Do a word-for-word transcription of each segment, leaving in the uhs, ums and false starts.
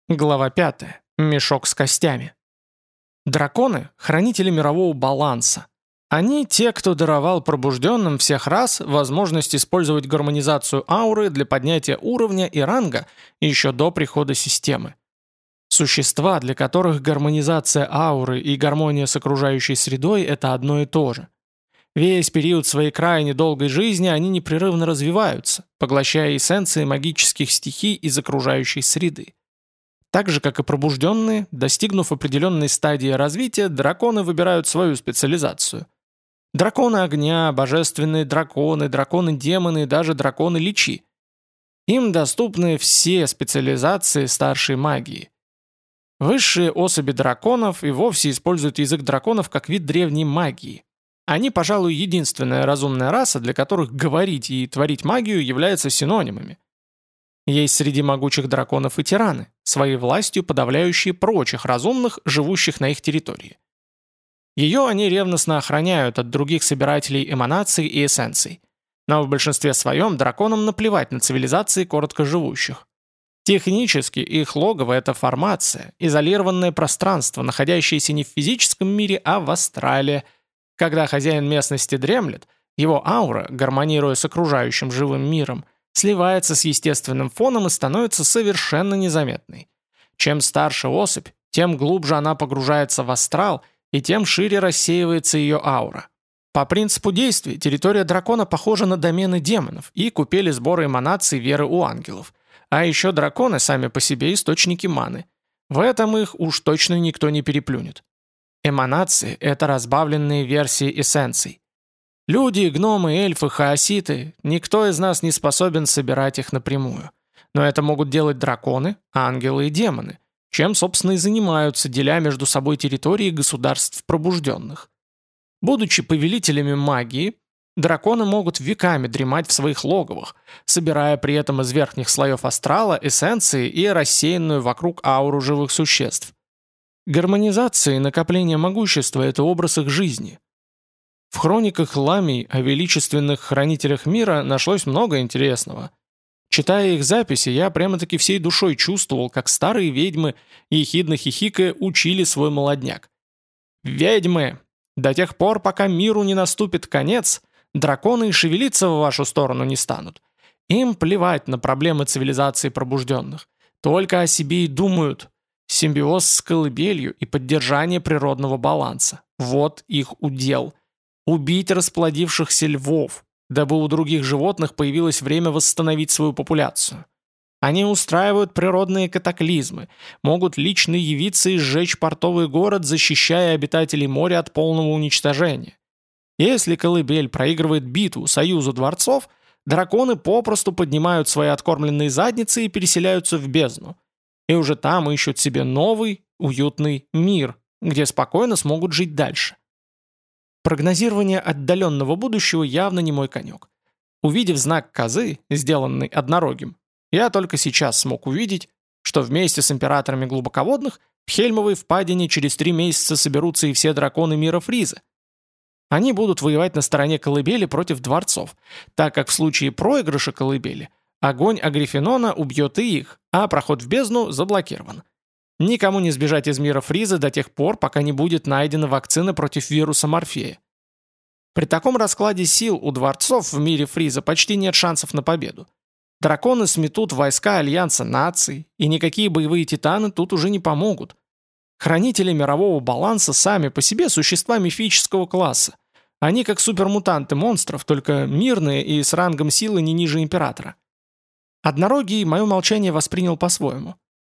Глава пятая. Мешок с костями. Драконы– хранители мирового баланса. Они те, кто даровал пробужденным всех рас возможность использовать гармонизацию ауры для поднятия уровня и ранга еще до прихода системы. Существа, для которых гармонизация ауры и гармония с окружающей средой– это одно и то же. Весь период своей крайне долгой жизни они непрерывно развиваются, поглощая эссенции магических стихий из окружающей среды. Так же, как и пробужденные, достигнув определенной стадии развития, драконы выбирают свою специализацию. Драконы огня, божественные драконы, драконы-демоны и даже драконы-личи. Им доступны все специализации старшей магии. Высшие особи драконов и вовсе используют язык драконов как вид древней магии. Они, пожалуй, единственная разумная раса, для которых говорить и творить магию являются синонимами. Есть среди могучих драконов и тираны, своей властью подавляющие прочих разумных, живущих на их территории. Ее они ревностно охраняют от других собирателей эманаций и эссенций. Но в большинстве своем драконам наплевать на цивилизации короткоживущих. Технически их логово – это формация, изолированное пространство, находящееся не в физическом мире, а в астрале. Когда хозяин местности дремлет, его аура, гармонируя с окружающим живым миром, сливается с естественным фоном и становится совершенно незаметной. Чем старше особь, тем глубже она погружается в астрал, и тем шире рассеивается ее аура. По принципу действия территория дракона похожа на домены демонов и купели сбора эманаций веры у ангелов. А еще драконы сами по себе источники маны. В этом их уж точно никто не переплюнет. Эманации – это разбавленные версии эссенций. Люди, гномы, эльфы, хаоситы – никто из нас не способен собирать их напрямую. Но это могут делать драконы, ангелы и демоны, чем, собственно, и занимаются, деля между собой территории государств пробужденных. Будучи повелителями магии, драконы могут веками дремать в своих логовах, собирая при этом из верхних слоев астрала эссенции и рассеянную вокруг ауру живых существ. Гармонизация и накопление могущества – это образ их жизни. В хрониках Ламий о величественных хранителях мира нашлось много интересного. Читая их записи, я прямо-таки всей душой чувствовал, как старые ведьмы, ехидно хихикая, учили свой молодняк. «Ведьмы! До тех пор, пока миру не наступит конец, драконы и шевелиться в вашу сторону не станут. Им плевать на проблемы цивилизации пробужденных. Только о себе и думают. Симбиоз с колыбелью и поддержание природного баланса. Вот их удел. Убить расплодившихся львов, дабы у других животных появилось время восстановить свою популяцию. Они устраивают природные катаклизмы, могут лично явиться и сжечь портовый город, защищая обитателей моря от полного уничтожения. Если колыбель проигрывает битву союзу дворцов, драконы попросту поднимают свои откормленные задницы и переселяются в бездну. И уже там ищут себе новый, уютный мир, где спокойно смогут жить дальше. Прогнозирование отдаленного будущего явно не мой конек. Увидев знак козы, сделанный однорогим, я только сейчас смог увидеть, что вместе с императорами глубоководных в Хельмовой впадине через три месяца соберутся и все драконы мира Фриза. Они будут воевать на стороне колыбели против дворцов, так как в случае проигрыша колыбели огонь Агриффинона убьет и их, а проход в бездну заблокирован. Никому не сбежать из мира Фриза до тех пор, пока не будет найдена вакцина против вируса Морфея. При таком раскладе сил у дворцов в мире Фриза почти нет шансов на победу. Драконы сметут войска Альянса наций, и никакие боевые титаны тут уже не помогут. Хранители мирового баланса сами по себе существа мифического класса. Они как супермутанты монстров, только мирные и с рангом силы не ниже императора. Однорогий мое молчание воспринял по-своему.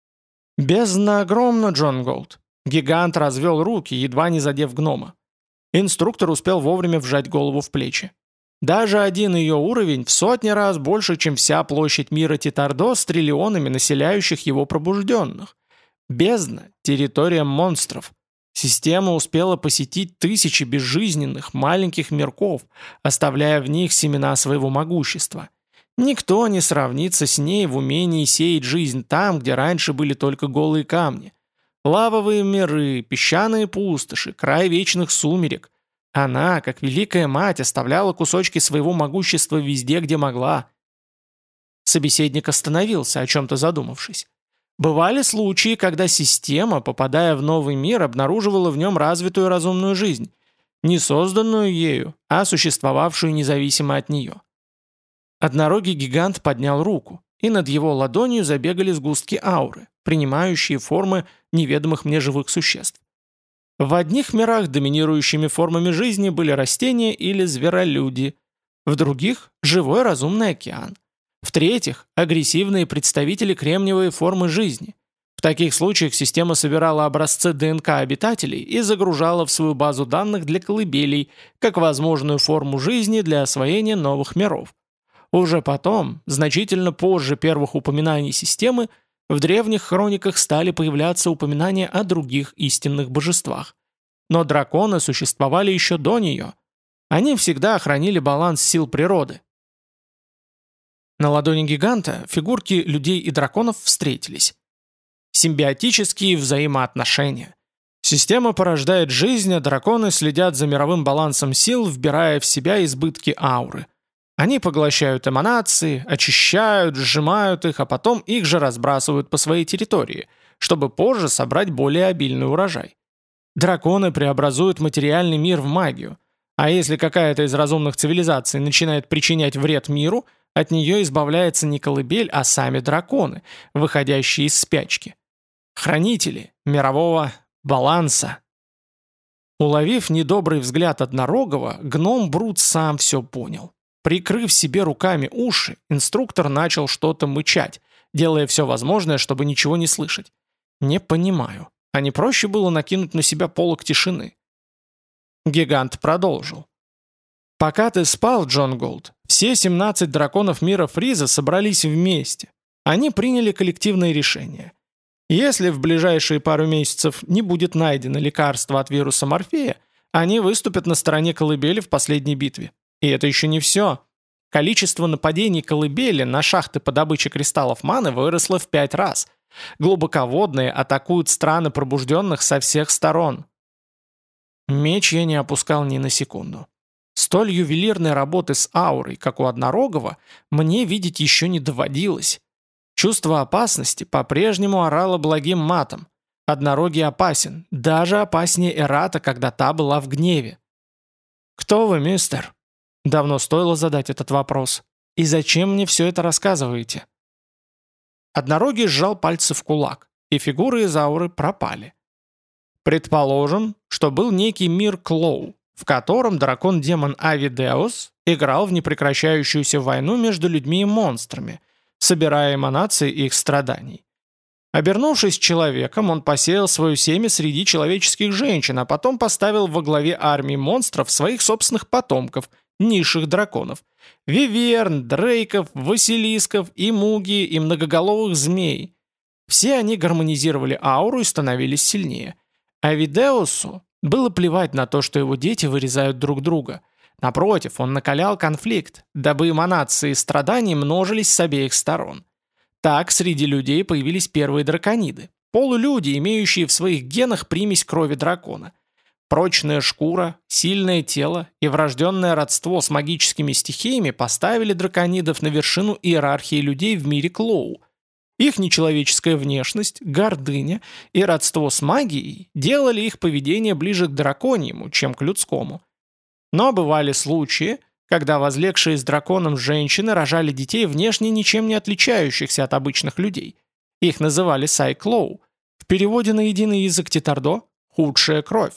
«Бездна огромна, Джон Голд». Гигант развел руки, едва не задев гнома. Инструктор успел вовремя вжать голову в плечи. Даже один ее уровень в сотни раз больше, чем вся площадь мира Титардо с триллионами населяющих его пробужденных. Бездна – территория монстров. Система успела посетить тысячи безжизненных маленьких мирков, оставляя в них семена своего могущества. Никто не сравнится с ней в умении сеять жизнь там, где раньше были только голые камни. Лавовые миры, песчаные пустоши, край вечных сумерек. Она, как великая мать, оставляла кусочки своего могущества везде, где могла. Собеседник остановился, о чем-то задумавшись. Бывали случаи, когда система, попадая в новый мир, обнаруживала в нем развитую разумную жизнь, не созданную ею, а существовавшую независимо от нее. Однорогий гигант поднял руку, и над его ладонью забегали сгустки ауры, принимающие формы неведомых мне живых существ. В одних мирах доминирующими формами жизни были растения или зверолюди, в других – живой разумный океан, в-третьих – агрессивные представители кремниевой формы жизни. В таких случаях система собирала образцы ДНК обитателей и загружала в свою базу данных для колыбелей, как возможную форму жизни для освоения новых миров. Уже потом, значительно позже первых упоминаний системы, в древних хрониках стали появляться упоминания о других истинных божествах. Но драконы существовали еще до нее. Они всегда хранили баланс сил природы. На ладони гиганта фигурки людей и драконов встретились. Симбиотические взаимоотношения. Система порождает жизнь, а драконы следят за мировым балансом сил, вбирая в себя избытки ауры. Они поглощают эманации, очищают, сжимают их, а потом их же разбрасывают по своей территории, чтобы позже собрать более обильный урожай. Драконы преобразуют материальный мир в магию, а если какая-то из разумных цивилизаций начинает причинять вред миру, от нее избавляется не колыбель, а сами драконы, выходящие из спячки. Хранители мирового баланса. Уловив недобрый взгляд однорогого, гном Брут сам все понял. Прикрыв себе руками уши, инструктор начал что-то мычать, делая все возможное, чтобы ничего не слышать. «Не понимаю. А не проще было накинуть на себя полог тишины?» Гигант продолжил. «Пока ты спал, Джон Голд, все семнадцать драконов мира Фриза собрались вместе. Они приняли коллективное решение. Если в ближайшие пару месяцев не будет найдено лекарство от вируса Морфея, они выступят на стороне колыбели в последней битве. И это еще не все. Количество нападений колыбели на шахты по добыче кристаллов маны выросло в пять раз. Глубоководные атакуют страны пробужденных со всех сторон». Меч я не опускал ни на секунду. Столь ювелирной работы с аурой, как у однорогого, мне видеть еще не доводилось. Чувство опасности по-прежнему орало благим матом. Однорогий опасен, даже опаснее Эрата, когда та была в гневе. «Кто вы, мистер?» Давно стоило задать этот вопрос. «И зачем мне все это рассказываете?» Однорогий сжал пальцы в кулак, и фигуры из ауры пропали. Предположим, что был некий мир Клоу, в котором дракон-демон Авидеус играл в непрекращающуюся войну между людьми и монстрами, собирая эманации их страданий. Обернувшись человеком, он посеял свое семя среди человеческих женщин, а потом поставил во главе армии монстров своих собственных потомков, низших драконов, виверн, дрейков, василисков, и муги, и многоголовых змей. Все они гармонизировали ауру и становились сильнее. Авидеусу было плевать на то, что его дети вырезают друг друга. Напротив, он накалял конфликт, дабы эманации страданий множились с обеих сторон. Так среди людей появились первые дракониды, полулюди, имеющие в своих генах примесь крови дракона. Прочная шкура, сильное тело и врожденное родство с магическими стихиями поставили драконидов на вершину иерархии людей в мире Клоу. Их нечеловеческая внешность, гордыня и родство с магией делали их поведение ближе к драконьему, чем к людскому. Но бывали случаи, когда возлегшие с драконом женщины рожали детей, внешне ничем не отличающихся от обычных людей. Их называли Сайклоу. В переводе на единый язык Титардо – «худшая кровь».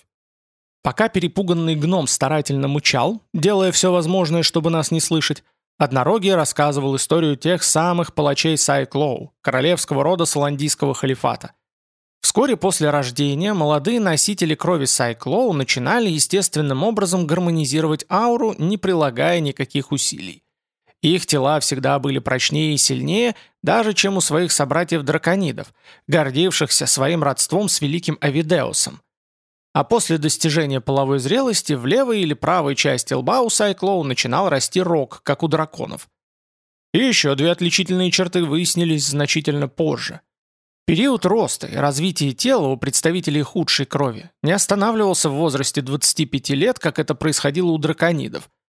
Пока перепуганный гном старательно мычал, делая все возможное, чтобы нас не слышать, однорогий рассказывал историю тех самых палачей Сайклоу, королевского рода Саландийского халифата. Вскоре после рождения молодые носители крови Сайклоу начинали естественным образом гармонизировать ауру, не прилагая никаких усилий. Их тела всегда были прочнее и сильнее, даже чем у своих собратьев-драконидов, гордившихся своим родством с великим Авидеусом. А после достижения половой зрелости в левой или правой части лба у Сайклоу начинал расти рог, как у драконов. И еще две отличительные черты выяснились значительно позже. Период роста и развития тела у представителей худшей крови не останавливался в возрасте двадцати пяти лет, как это происходило у драконидов.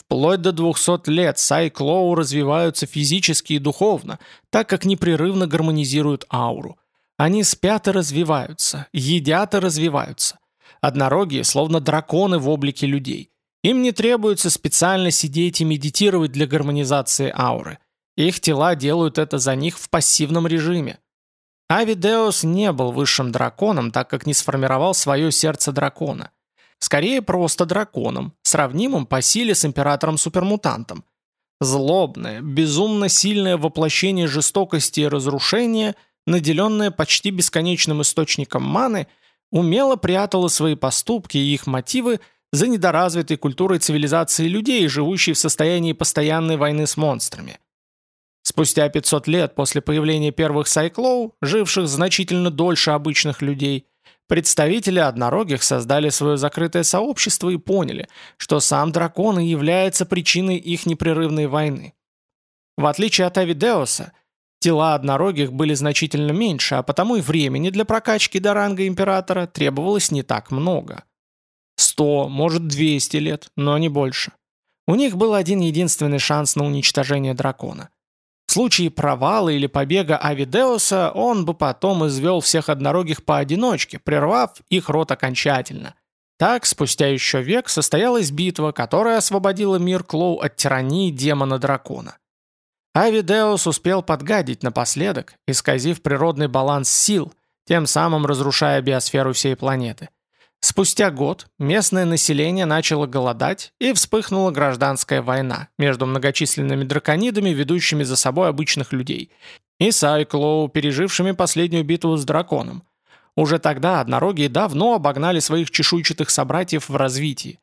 Вплоть до двухсот лет Сайклоу развиваются физически и духовно, так как непрерывно гармонизируют ауру. Они спят и развиваются, едят и развиваются. Однорогие, словно драконы в облике людей. Им не требуется специально сидеть и медитировать для гармонизации ауры. Их тела делают это за них в пассивном режиме. Авидеус не был высшим драконом, так как не сформировал свое сердце дракона. Скорее просто драконом, сравнимым по силе с императором-супермутантом. Злобное, безумно сильное воплощение жестокости и разрушения, наделенное почти бесконечным источником маны, умело прятало свои поступки и их мотивы за недоразвитой культурой цивилизации людей, живущей в состоянии постоянной войны с монстрами. Спустя пятьсот лет после появления первых Сайклоу, живших значительно дольше обычных людей, представители однорогих создали свое закрытое сообщество и поняли, что сам дракон и является причиной их непрерывной войны. В отличие от Авидеуса, тела однорогих были значительно меньше, а потому и времени для прокачки до ранга императора требовалось не так много. Сто, может двести лет, но не больше. У них был один единственный шанс на уничтожение дракона. В случае провала или побега Авидеуса он бы потом извел всех однорогих поодиночке, прервав их род окончательно. Так, спустя еще век состоялась битва, которая освободила мир Клоу от тирании демона-дракона. Авидеус успел подгадить напоследок, исказив природный баланс сил, тем самым разрушая биосферу всей планеты. Спустя год местное население начало голодать, и вспыхнула гражданская война между многочисленными драконидами, ведущими за собой обычных людей, и Сайклоу, пережившими последнюю битву с драконом. Уже тогда однорогие давно обогнали своих чешуйчатых собратьев в развитии.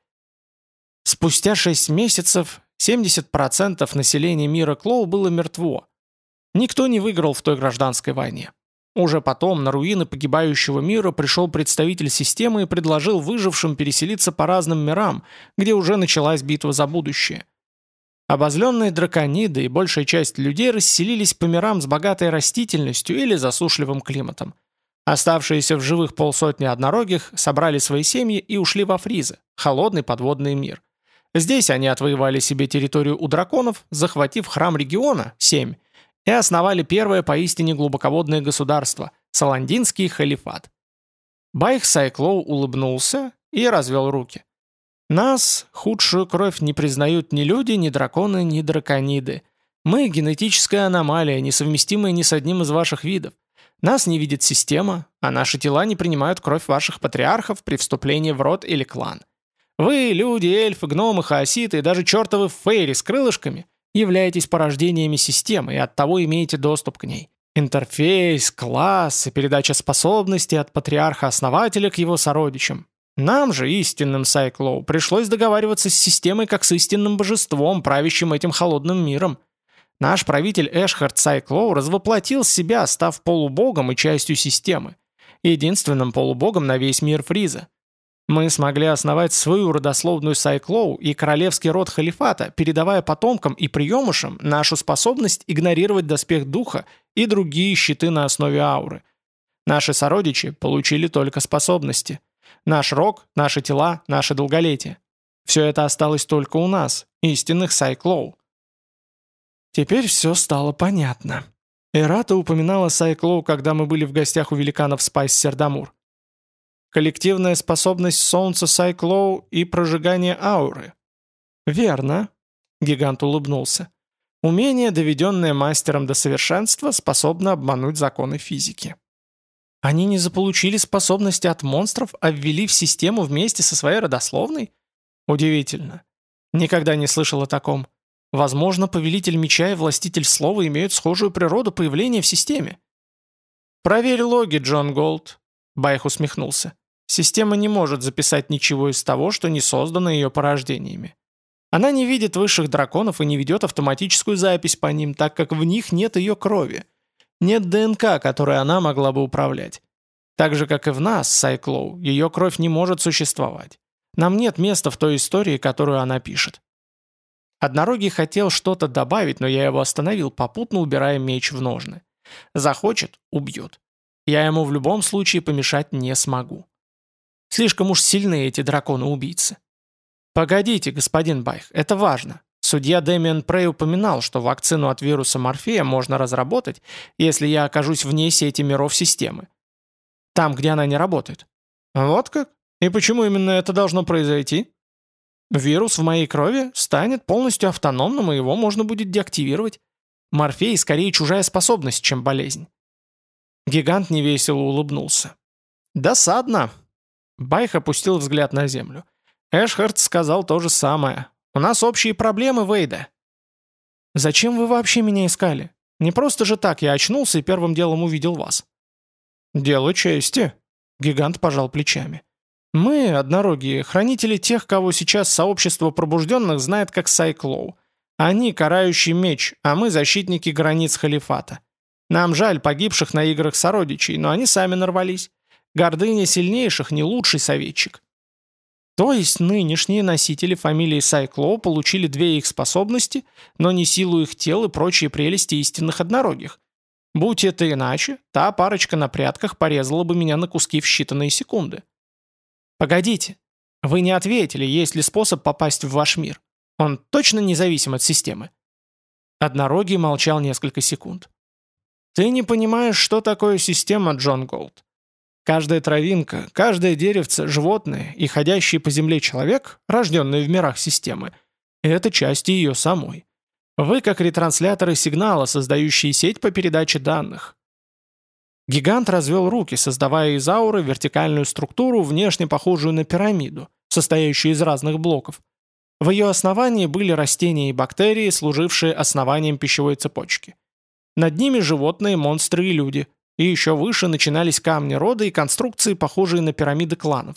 Спустя шесть месяцев семьдесят процентов населения мира Клоу было мертво. Никто не выиграл в той гражданской войне. Уже потом на руины погибающего мира пришел представитель системы и предложил выжившим переселиться по разным мирам, где уже началась битва за будущее. Обозленные дракониды и большая часть людей расселились по мирам с богатой растительностью или засушливым климатом. Оставшиеся в живых полсотни однорогих собрали свои семьи и ушли во Фризы, холодный подводный мир. Здесь они отвоевали себе территорию у драконов, захватив храм региона, семь, и основали первое поистине глубоководное государство – Саландинский халифат. Байх Сайклоу улыбнулся и развел руки. Нас, худшую кровь, не признают ни люди, ни драконы, ни дракониды. Мы – генетическая аномалия, несовместимая ни с одним из ваших видов. Нас не видит система, а наши тела не принимают кровь ваших патриархов при вступлении в род или клан. Вы, люди, эльфы, гномы, хаоситы и даже чертовы фейри с крылышками – являетесь порождениями системы и оттого имеете доступ к ней. Интерфейс, класс и передача способностей от патриарха-основателя к его сородичам. Нам же, истинным Сайклоу, пришлось договариваться с системой как с истинным божеством, правящим этим холодным миром. Наш правитель Эшхард Сайклоу развоплотил себя, став полубогом и частью системы. Единственным полубогом на весь мир Фриза. Мы смогли основать свою родословную Сайклоу и королевский род халифата, передавая потомкам и приемышам нашу способность игнорировать доспех духа и другие щиты на основе ауры. Наши сородичи получили только способности. Наш рог, наши тела, наше долголетие. Все это осталось только у нас, истинных Сайклоу. Теперь все стало понятно. Эрата упоминала Сайклоу, когда мы были в гостях у великанов Спайс Сердамур. Коллективная способность солнца Сайклоу и прожигание ауры. Верно, гигант улыбнулся. Умение, доведенное мастером до совершенства, способно обмануть законы физики. Они не заполучили способности от монстров, а ввели в систему вместе со своей родословной? Удивительно. Никогда не слышал о таком. Возможно, повелитель меча и властитель слова имеют схожую природу появления в системе. Проверь логи, Джон Голд. Байх усмехнулся. Система не может записать ничего из того, что не создано ее порождениями. Она не видит высших драконов и не ведет автоматическую запись по ним, так как в них нет ее крови. Нет ДНК, которой она могла бы управлять. Так же, как и в нас, Сайклоу, ее кровь не может существовать. Нам нет места в той истории, которую она пишет. Однорогий хотел что-то добавить, но я его остановил, попутно убирая меч в ножны. Захочет – убьет. Я ему в любом случае помешать не смогу. Слишком уж сильны эти драконы-убийцы. Погодите, господин Байх, это важно. Судья Дэмиан Прей упоминал, что вакцину от вируса Морфея можно разработать, если я окажусь вне сети миров системы. Там, где она не работает. Вот как? И почему именно это должно произойти? Вирус в моей крови станет полностью автономным, и его можно будет деактивировать. Морфей скорее чужая способность, чем болезнь. Гигант невесело улыбнулся. Досадно. Байх опустил взгляд на землю. Эшхард сказал то же самое. У нас общие проблемы, Вейда. Зачем вы вообще меня искали? Не просто же так я очнулся и первым делом увидел вас. Дело чести. Гигант пожал плечами. Мы, однорогие, хранители тех, кого сейчас сообщество пробужденных знает как Сайклоу. Они карающий меч, а мы защитники границ халифата. Нам жаль погибших на играх сородичей, но они сами нарвались. Гордыня сильнейших не лучший советчик. То есть нынешние носители фамилии Сайклоу получили две их способности, но не силу их тел и прочие прелести истинных однорогих. Будь это иначе, та парочка на прятках порезала бы меня на куски в считанные секунды. Погодите, вы не ответили, есть ли способ попасть в ваш мир. Он точно независим от системы? Однорогий молчал несколько секунд. Ты не понимаешь, что такое система, Джон Голд. Каждая травинка, каждое деревце, животное и ходящий по земле человек, рожденный в мирах системы, это части ее самой. Вы как ретрансляторы сигнала, создающие сеть по передаче данных. Гигант развел руки, создавая из ауры вертикальную структуру, внешне похожую на пирамиду, состоящую из разных блоков. В ее основании были растения и бактерии, служившие основанием пищевой цепочки. Над ними животные, монстры и люди – и еще выше начинались камни рода и конструкции, похожие на пирамиды кланов.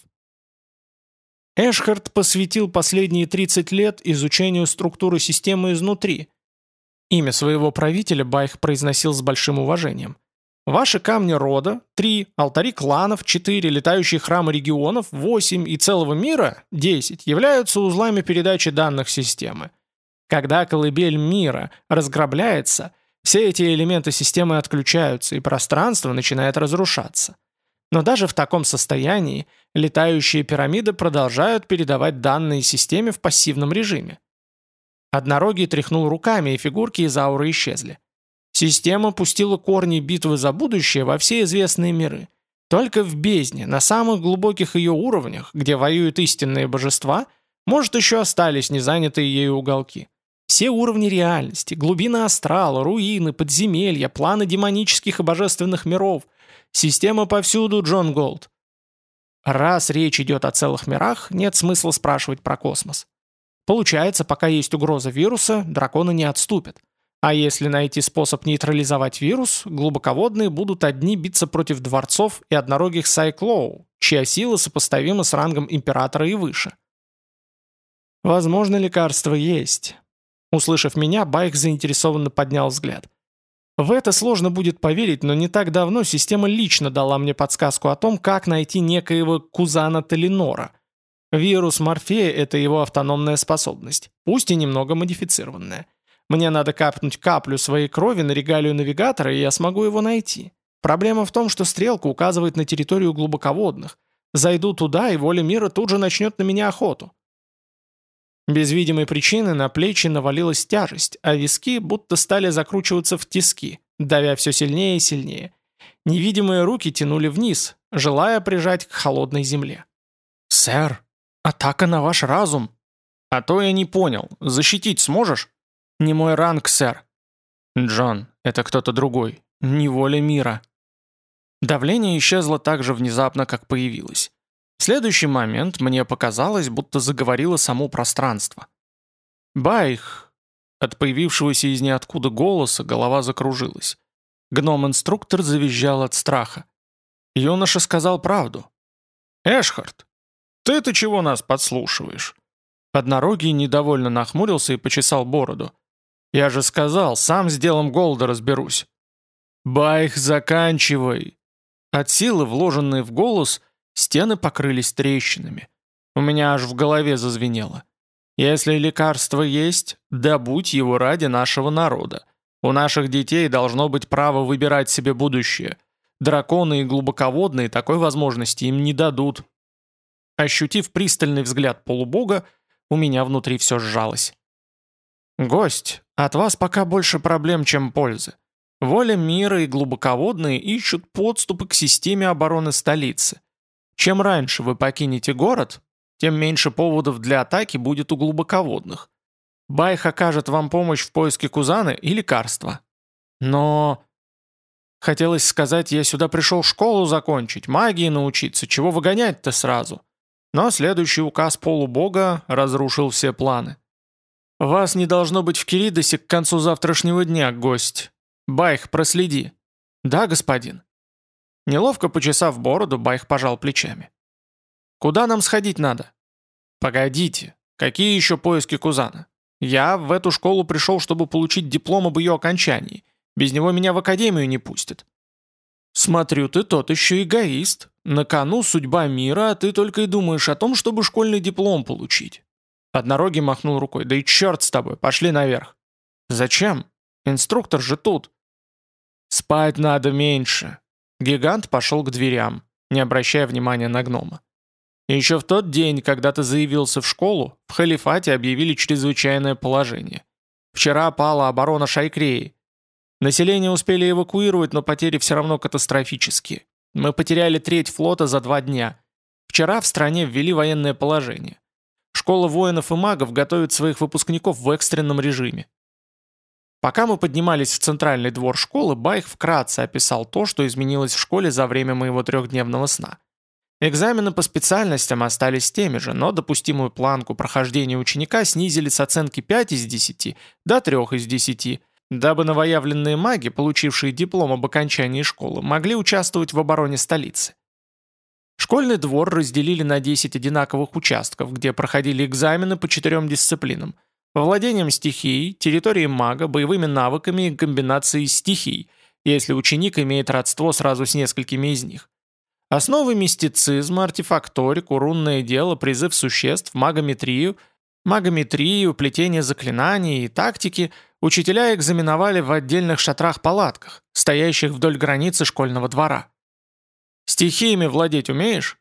Эшхард посвятил последние тридцать лет изучению структуры системы изнутри. Имя своего правителя Байх произносил с большим уважением. Ваши камни рода, три, алтари кланов, четыре, летающие храмы регионов, восемь и целого мира, десять, являются узлами передачи данных системы. Когда колыбель мира разграбляется – все эти элементы системы отключаются, и пространство начинает разрушаться. Но даже в таком состоянии летающие пирамиды продолжают передавать данные системе в пассивном режиме. Однорогий тряхнул руками, и фигурки из ауры исчезли. Система пустила корни битвы за будущее во все известные миры. Только в бездне, на самых глубоких ее уровнях, где воюют истинные божества, может, еще остались незанятые ею уголки. Все уровни реальности, глубины астрала, руины, подземелья, планы демонических и божественных миров. Система повсюду, Джон Голд. Раз речь идет о целых мирах, нет смысла спрашивать про космос. Получается, пока есть угроза вируса, драконы не отступят. А если найти способ нейтрализовать вирус, глубоководные будут одни биться против дворцов и однорогих Сайклоу, чья сила сопоставима с рангом императора и выше. Возможно, лекарство есть. Услышав меня, Байх заинтересованно поднял взгляд. В это сложно будет поверить, но не так давно система лично дала мне подсказку о том, как найти некоего Кузана Талинора. Вирус Морфея – это его автономная способность, пусть и немного модифицированная. Мне надо капнуть каплю своей крови на регалию навигатора, и я смогу его найти. Проблема в том, что стрелка указывает на территорию глубоководных. Зайду туда, и воля мира тут же начнет на меня охоту. Без видимой причины на плечи навалилась тяжесть, а виски будто стали закручиваться в тиски, давя все сильнее и сильнее. Невидимые руки тянули вниз, желая прижать к холодной земле. «Сэр, атака на ваш разум!» «А то я не понял. Защитить сможешь?» «Не мой ранг, сэр». «Джон, это кто-то другой. Не воля мира». Давление исчезло так же внезапно, как появилось. В следующий момент мне показалось, будто заговорило само пространство. «Байх!» От появившегося из ниоткуда голоса голова закружилась. Гном-инструктор завизжал от страха. Юноша сказал правду. «Эшхард, ты-то чего нас подслушиваешь?» Однорогий недовольно нахмурился и почесал бороду. «Я же сказал, сам с делом Голда разберусь». «Байх, заканчивай!» От силы, вложенной в голос, стены покрылись трещинами. У меня аж в голове зазвенело. Если лекарство есть, добудь его ради нашего народа. У наших детей должно быть право выбирать себе будущее. Драконы и глубоководные такой возможности им не дадут. Ощутив пристальный взгляд полубога, У меня внутри все сжалось. «Гость, от вас пока больше проблем, чем пользы. Воля мира и глубоководные ищут подступы к системе обороны столицы. Чем раньше вы покинете город, тем меньше поводов для атаки будет у глубоководных. Байх окажет вам помощь в поиске Кузана и лекарства. Но... Хотелось сказать, я сюда пришел школу закончить, магии научиться, чего выгонять-то сразу. Но следующий указ полубога разрушил все планы. Вас не должно быть в Киридосе к концу завтрашнего дня, гость. Байх, проследи. Да, господин. Неловко почесав бороду, Байх пожал плечами. Куда нам сходить надо? Погодите, какие еще поиски Кузана? Я в эту школу пришел, чтобы получить диплом об ее окончании. Без него меня в академию не пустят. Смотрю, ты тот еще эгоист. На кону судьба мира, а ты только и думаешь о том, чтобы школьный диплом получить. Однорогий махнул рукой. Да и черт с тобой, пошли наверх. Зачем? Инструктор же тут. Спать надо меньше. Гигант пошел к дверям, не обращая внимания на гнома. Еще в тот день, когда ты заявился в школу, в халифате объявили чрезвычайное положение. Вчера пала оборона Шайкреи. Население успели эвакуировать, но потери все равно катастрофические. Мы потеряли треть флота за два дня. Вчера в стране ввели военное положение. Школа воинов и магов готовит своих выпускников в экстренном режиме. Пока мы поднимались в центральный двор школы, Байх вкратце описал то, что изменилось в школе за время моего трехдневного сна. Экзамены по специальностям остались теми же, но допустимую планку прохождения ученика снизили с оценки пять из десяти до три из десяти, дабы новоявленные маги, получившие диплом об окончании школы, могли участвовать в обороне столицы. Школьный двор разделили на десять одинаковых участков, где проходили экзамены по четырем дисциплинам: владением стихией, территорией мага, боевыми навыками и комбинацией стихий, если ученик имеет родство сразу с несколькими из них. Основы мистицизма, артефакторику, рунное дело, призыв существ, магометрию, магометрию, плетение заклинаний и тактики учителя экзаменовали в отдельных шатрах-палатках, стоящих вдоль границы школьного двора. «Стихиями владеть умеешь?»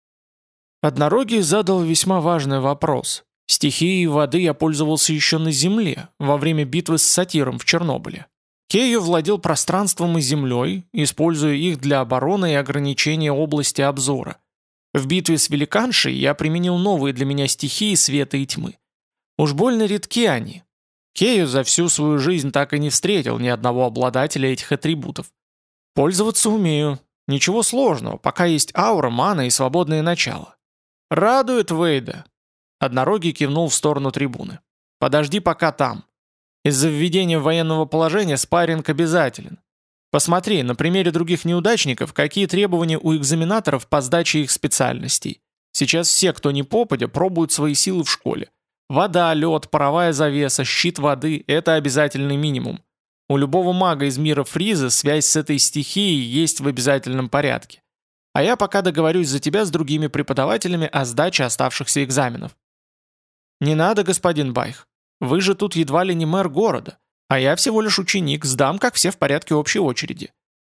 Однорогий задал весьма важный вопрос. Стихией воды я пользовался еще на Земле, во время битвы с Сатиром в Чернобыле. Кею владел пространством и землей, используя их для обороны и ограничения области обзора. В битве с Великаншей я применил новые для меня стихии света и тьмы. Уж больно редки они. Кею за всю свою жизнь так и не встретил ни одного обладателя этих атрибутов. Пользоваться умею. Ничего сложного, пока есть аура, мана и свободное начало. Радует Вейда. Однорогий кивнул в сторону трибуны. «Подожди пока там. Из-за введения военного положения спарринг обязателен. Посмотри, на примере других неудачников, какие требования у экзаменаторов по сдаче их специальностей. Сейчас все, кто не попадя, пробуют свои силы в школе. Вода, лед, паровая завеса, щит воды – это обязательный минимум. У любого мага из мира Фриза связь с этой стихией есть в обязательном порядке. А я пока договорюсь за тебя с другими преподавателями о сдаче оставшихся экзаменов». «Не надо, господин Байх. Вы же тут едва ли не мэр города, а я всего лишь ученик, сдам, как все в порядке общей очереди».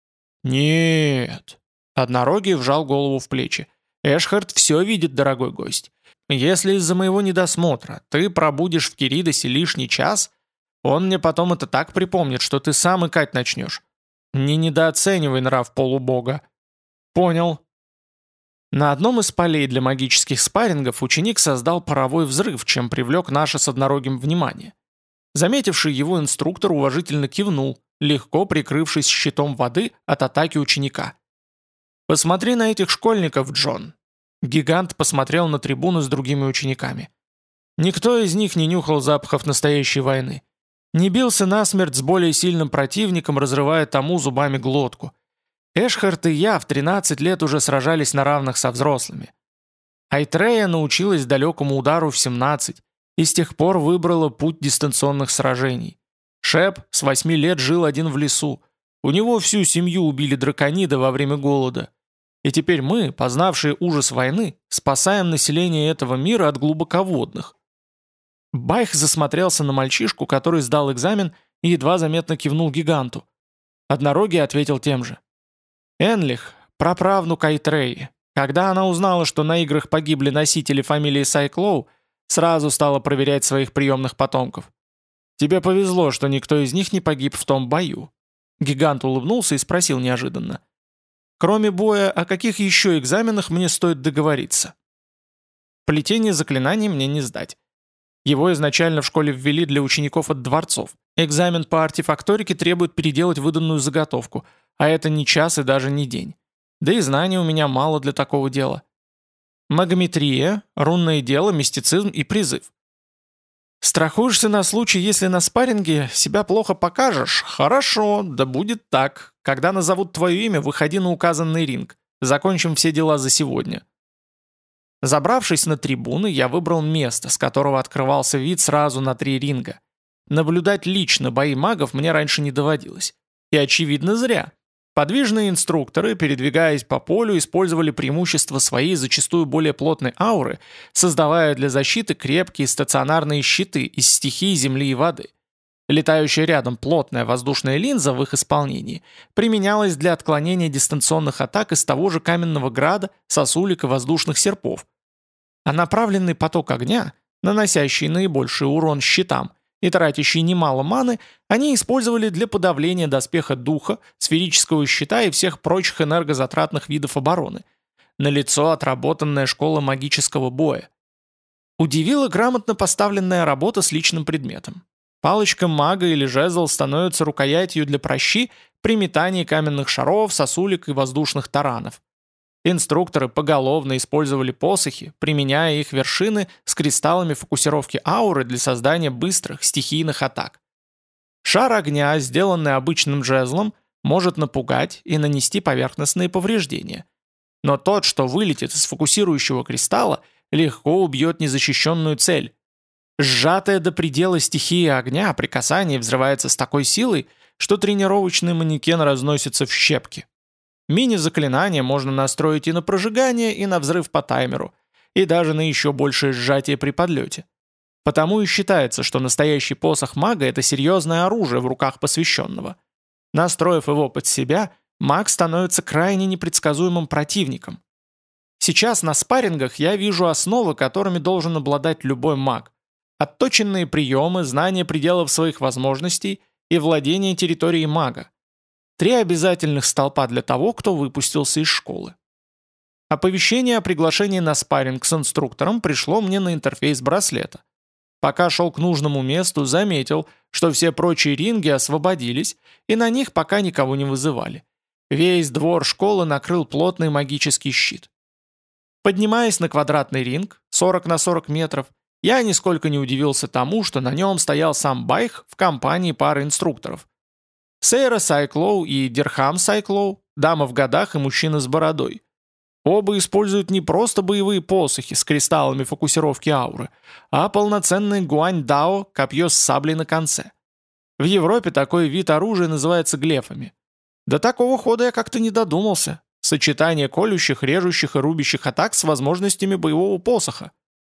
«Нет». Однорогий вжал голову в плечи. «Эшхард все видит, дорогой гость. Если из-за моего недосмотра ты пробудешь в Киридосе лишний час, он мне потом это так припомнит, что ты сам икать начнешь. Не недооценивай нрав полубога». «Понял». На одном из полей для магических спаррингов ученик создал паровой взрыв, чем привлек наше с однорогим внимание. Заметивший его инструктор уважительно кивнул, легко прикрывшись щитом воды от атаки ученика. «Посмотри на этих школьников, Джон». Гигант посмотрел на трибуну с другими учениками. Никто из них не нюхал запахов настоящей войны. Не бился насмерть с более сильным противником, разрывая тому зубами глотку. Эшхард и я в тринадцать лет уже сражались на равных со взрослыми. Айтрея научилась далекому удару в семнадцать и с тех пор выбрала путь дистанционных сражений. Шеп с восьми лет жил один в лесу. У него всю семью убили дракониды во время голода. И теперь мы, познавшие ужас войны, спасаем население этого мира от глубоководных. Байх засмотрелся на мальчишку, который сдал экзамен и едва заметно кивнул гиганту. Однорогий ответил тем же. Энлих, праправнук Айтреи, когда она узнала, что на играх погибли носители фамилии Сайклоу, Сразу стала проверять своих приемных потомков. «Тебе повезло, что никто из них не погиб в том бою». Гигант улыбнулся и спросил неожиданно. «Кроме боя, о каких еще экзаменах мне стоит договориться?» Плетение заклинаний мне не сдать. Его изначально в школе ввели для учеников от дворцов. Экзамен по артефакторике требует переделать выданную заготовку, а это не час и даже не день. Да и знаний у меня мало для такого дела. Магометрия, рунное дело, мистицизм и призыв. Страхуешься на случай, если на спарринге себя плохо покажешь? Хорошо, да будет так. Когда назовут твое имя, выходи на указанный ринг. Закончим все дела за сегодня. Забравшись на трибуны, я выбрал место, с которого открывался вид сразу на три ринга. Наблюдать лично бои магов мне раньше не доводилось. И очевидно зря. Подвижные инструкторы, передвигаясь по полю, использовали преимущества своей зачастую более плотной ауры, создавая для защиты крепкие стационарные щиты из стихий земли и воды. Летающая рядом плотная воздушная линза в их исполнении применялась для отклонения дистанционных атак из того же каменного града, сосулек и воздушных серпов. А направленный поток огня, наносящий наибольший урон щитам и тратящий немало маны, они использовали для подавления доспеха духа, сферического щита и всех прочих энергозатратных видов обороны. Налицо отработанная школа магического боя. Удивила грамотно поставленная работа с личным предметом. Палочка мага или жезл становятся рукоятью для пращи при метании каменных шаров, сосулек и воздушных таранов. Инструкторы поголовно использовали посохи, применяя их вершины с кристаллами фокусировки ауры для создания быстрых стихийных атак. Шар огня, сделанный обычным жезлом, может напугать и нанести поверхностные повреждения. Но тот, что вылетит из фокусирующего кристалла, легко убьет незащищенную цель. Сжатая до предела стихия огня при касании взрывается с такой силой, что тренировочный манекен разносится в щепки. Мини-заклинание можно настроить и на прожигание, и на взрыв по таймеру, и даже на еще большее сжатие при подлете. Потому и считается, что настоящий посох мага – это серьезное оружие в руках посвященного. Настроив его под себя, маг становится крайне непредсказуемым противником. Сейчас на спаррингах я вижу основы, которыми должен обладать любой маг. Отточенные приемы, знание пределов своих возможностей и владение территорией мага. Три обязательных столпа для того, кто выпустился из школы. Оповещение о приглашении на спарринг с инструктором пришло мне на интерфейс браслета. Пока шел к нужному месту, заметил, что все прочие ринги освободились, и на них пока никого не вызывали. Весь двор школы накрыл плотный магический щит. Поднимаясь на квадратный ринг, сорок на сорок метров, я нисколько не удивился тому, что на нем стоял сам Байх в компании пары инструкторов. Сейра Сайклоу и Дирхам Сайклоу, дама в годах и мужчина с бородой. Оба используют не просто боевые посохи с кристаллами фокусировки ауры, а полноценный гуань-дао, копье с саблей на конце. В Европе такой вид оружия называется глефами. До такого хода я как-то не додумался. Сочетание колющих, режущих и рубящих атак с возможностями боевого посоха.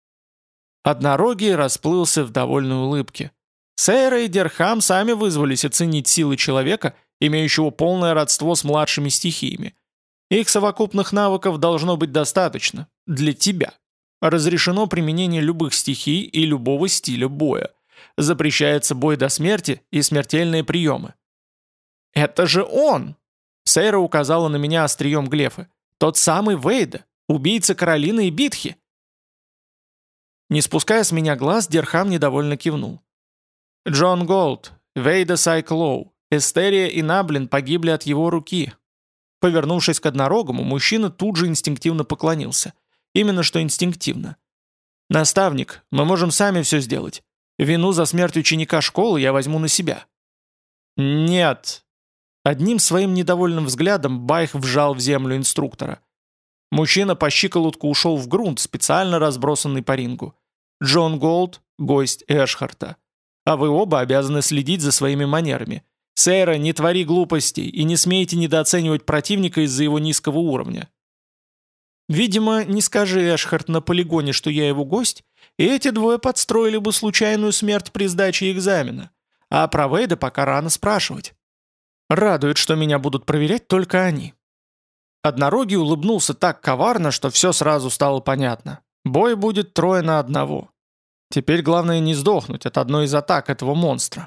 Однорогий расплылся в довольной улыбке. Сейра и Дирхам сами вызвались оценить силы человека, имеющего полное родство с младшими стихиями. Их совокупных навыков должно быть достаточно. Для тебя. Разрешено применение любых стихий и любого стиля боя. Запрещается бой до смерти и смертельные приемы. «Это же он!» Сейра указала на меня острием глефы. «Тот самый Вейда, убийца Каролины и Битхи!» Не спуская с меня глаз, Дирхам недовольно кивнул. Джон Голд, Вейда Сайклоу, Эстерия и Наблин погибли от его руки. Повернувшись к однорогому, мужчина тут же инстинктивно поклонился. Именно что инстинктивно. «Наставник, мы можем сами все сделать. Вину за смерть ученика школы я возьму на себя». «Нет». Одним своим недовольным взглядом Байх вжал в землю инструктора. Мужчина по щиколотку ушел в грунт, специально разбросанный по рингу. Джон Голд – гость Эшхарта. А вы оба обязаны следить за своими манерами. Сейра, не твори глупостей и не смейте недооценивать противника из-за его низкого уровня. Видимо, не скажи Эшхарт на полигоне, что я его гость, и эти двое подстроили бы случайную смерть при сдаче экзамена. А про Вейда пока рано спрашивать. Радует, что меня будут проверять только они. Однорогий улыбнулся так коварно, что все сразу стало понятно. Бой будет трое на одного. Теперь главное не сдохнуть от одной из атак этого монстра.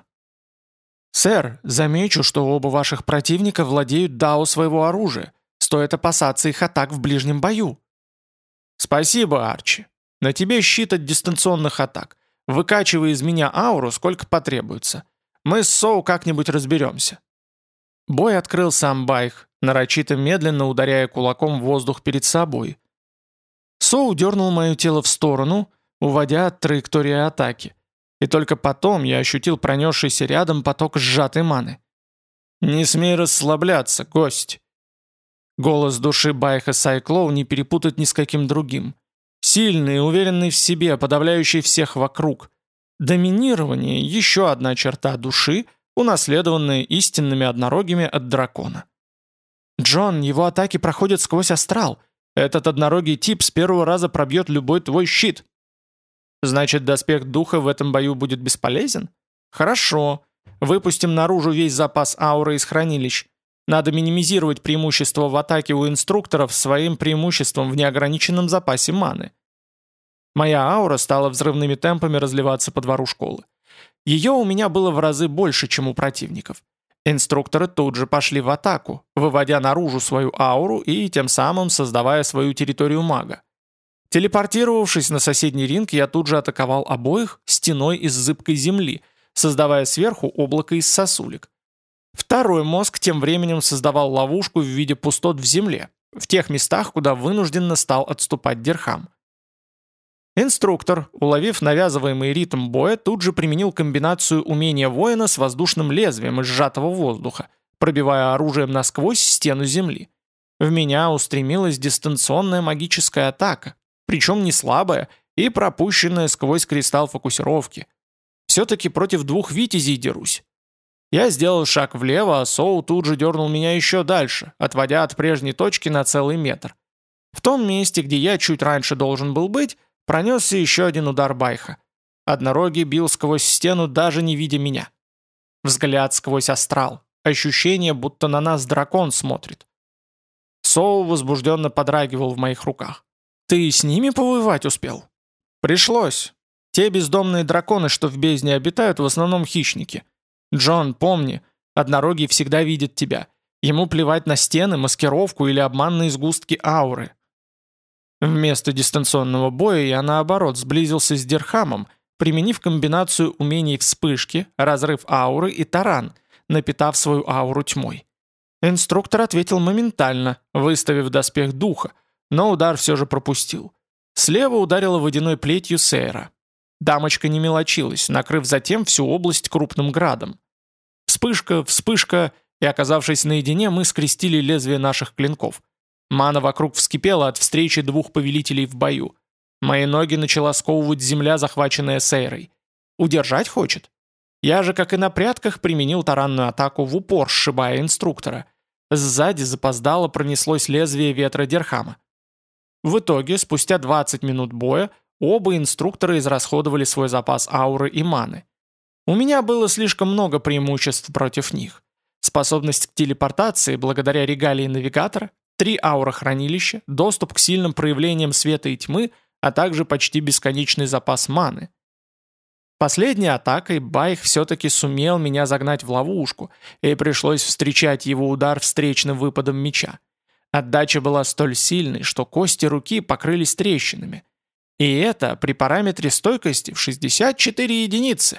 «Сэр, замечу, что оба ваших противника владеют дао своего оружия. Стоит опасаться их атак в ближнем бою». «Спасибо, Арчи. На тебе щит от дистанционных атак. Выкачивай из меня ауру, сколько потребуется. Мы с Соу как-нибудь разберемся». Бой открыл сам Байх, нарочито медленно ударяя кулаком в воздух перед собой. Соу дернул мое тело в сторону, уводя от траектории атаки. И только потом я ощутил пронесшийся рядом поток сжатой маны. «Не смей расслабляться, гость!» Голос души Байха Сайклоу не перепутать ни с каким другим. Сильный, уверенный в себе, подавляющий всех вокруг. Доминирование – еще одна черта души, унаследованная истинными однорогими от дракона. «Джон, его атаки проходят сквозь астрал. Этот однорогий тип с первого раза пробьет любой твой щит». «Значит, доспех духа в этом бою будет бесполезен? Хорошо. Выпустим наружу весь запас ауры из хранилищ. Надо минимизировать преимущество в атаке у инструкторов своим преимуществом в неограниченном запасе маны». Моя аура стала взрывными темпами разливаться по двору школы. Ее у меня было в разы больше, чем у противников. Инструкторы тут же пошли в атаку, выводя наружу свою ауру и тем самым создавая свою территорию мага. Телепортировавшись на соседний ринг, я тут же атаковал обоих стеной из зыбкой земли, создавая сверху облако из сосулек. Второй мозг тем временем создавал ловушку в виде пустот в земле, в тех местах, куда вынужденно стал отступать Дирхам. Инструктор, уловив навязываемый ритм боя, тут же применил комбинацию умения воина с воздушным лезвием из сжатого воздуха, пробивая оружием насквозь стену земли. В меня устремилась дистанционная магическая атака, причем не слабая и пропущенная сквозь кристалл фокусировки. Все-таки против двух витязей дерусь. Я сделал шаг влево, а Соу тут же дернул меня еще дальше, отводя от прежней точки на целый метр. В том месте, где я чуть раньше должен был быть, пронесся еще один удар Байха. Однорогий бил сквозь стену, даже не видя меня. Взгляд сквозь астрал. Ощущение, будто на нас дракон смотрит. Соу возбужденно подрагивал в моих руках. «Ты с ними повоевать успел?» «Пришлось. Те бездомные драконы, что в бездне обитают, в основном хищники. Джон, помни, однорогий всегда видит тебя. Ему плевать на стены, маскировку или обманные сгустки ауры». Вместо дистанционного боя я, наоборот, сблизился с Дирхамом, применив комбинацию умений вспышки, разрыв ауры и таран, напитав свою ауру тьмой. Инструктор ответил моментально, выставив доспех духа, но удар все же пропустил. Слева ударила водяной плетью Сейра. Дамочка не мелочилась, накрыв затем всю область крупным градом. Вспышка, вспышка, и, оказавшись наедине, мы скрестили лезвие наших клинков. Мана вокруг вскипела от встречи двух повелителей в бою. Мои ноги начала сковывать земля, захваченная Сейрой. Удержать хочет? Я же, как и на прятках, применил таранную атаку в упор, сшибая инструктора. Сзади запоздало пронеслось лезвие ветра Дирхама. В итоге, спустя двадцать минут боя, оба инструктора израсходовали свой запас ауры и маны. У меня было слишком много преимуществ против них. Способность к телепортации благодаря регалии навигатора, три аура-хранилища, доступ к сильным проявлениям света и тьмы, а также почти бесконечный запас маны. Последней атакой Байх все-таки сумел меня загнать в ловушку, и пришлось встречать его удар встречным выпадом меча. Отдача была столь сильной, что кости руки покрылись трещинами. И это при параметре стойкости в шестьдесят четыре единицы.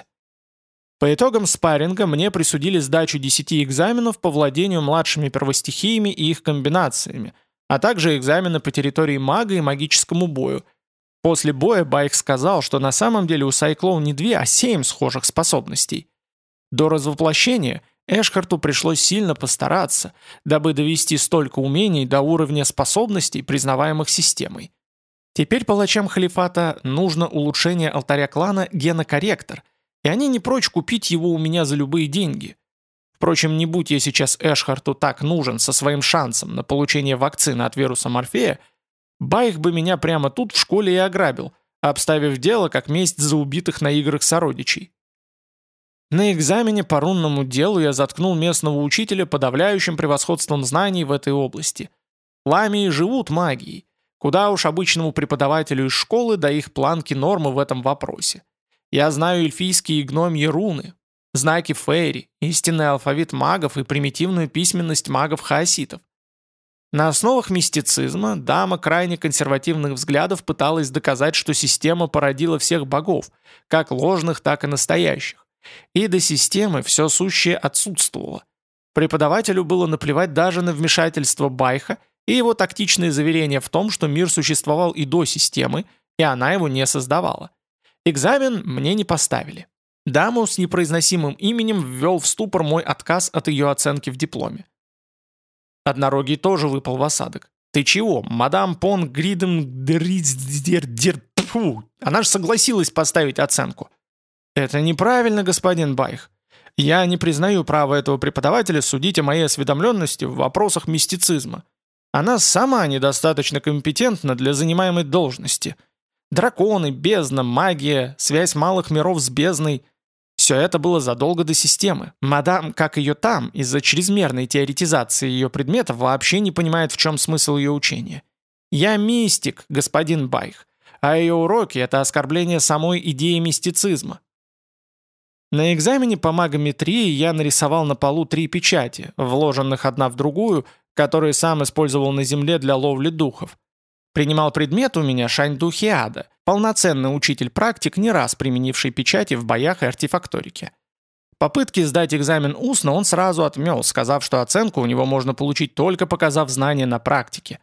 По итогам спарринга мне присудили сдачу десяти экзаменов по владению младшими первостихиями и их комбинациями, а также экзамены по территории мага и магическому бою. После боя Байк сказал, что на самом деле у Сайклоу не две, а семь схожих способностей. До развоплощения Эшхарту пришлось сильно постараться, дабы довести столько умений до уровня способностей, признаваемых системой. Теперь палачам халифата нужно улучшение алтаря клана генокорректор, и они не прочь купить его у меня за любые деньги. Впрочем, не будь я сейчас Эшхарту так нужен со своим шансом на получение вакцины от вируса Морфея, Байх бы меня прямо тут в школе и ограбил, обставив дело как месть за убитых на играх сородичей. На экзамене по рунному делу я заткнул местного учителя подавляющим превосходством знаний в этой области. Ламии живут магией. Куда уж обычному преподавателю из школы до их планки нормы в этом вопросе. Я знаю эльфийские и гномьи руны, знаки фейри, истинный алфавит магов и примитивную письменность магов-хаоситов. На основах мистицизма дама крайне консервативных взглядов пыталась доказать, что система породила всех богов, как ложных, так и настоящих. И до системы все сущее отсутствовало. Преподавателю было наплевать даже на вмешательство Байха и его тактичные заверения в том, что мир существовал и до системы, и она его не создавала. Экзамен мне не поставили. Даму с непроизносимым именем ввел в ступор мой отказ от ее оценки в дипломе. Однорогий тоже выпал в осадок. «Ты чего, мадам Пон Гридем Дридздер... Фу, она же согласилась поставить оценку». «Это неправильно, господин Байх. Я не признаю права этого преподавателя судить о моей осведомленности в вопросах мистицизма. Она сама недостаточно компетентна для занимаемой должности. Драконы, бездна, магия, связь малых миров с бездной – все это было задолго до системы. Мадам, как ее там, из-за чрезмерной теоретизации ее предметов, вообще не понимает, в чем смысл ее учения. Я мистик, господин Байх, а ее уроки – это оскорбление самой идеи мистицизма». На экзамене по магометрии я нарисовал на полу три печати, вложенных одна в другую, которые сам использовал на земле для ловли духов. Принимал предмет у меня Шаньду Хиада, полноценный учитель-практик, не раз применивший печати в боях и артефакторике. Попытки сдать экзамен устно он сразу отмел, сказав, что оценку у него можно получить только показав знания на практике.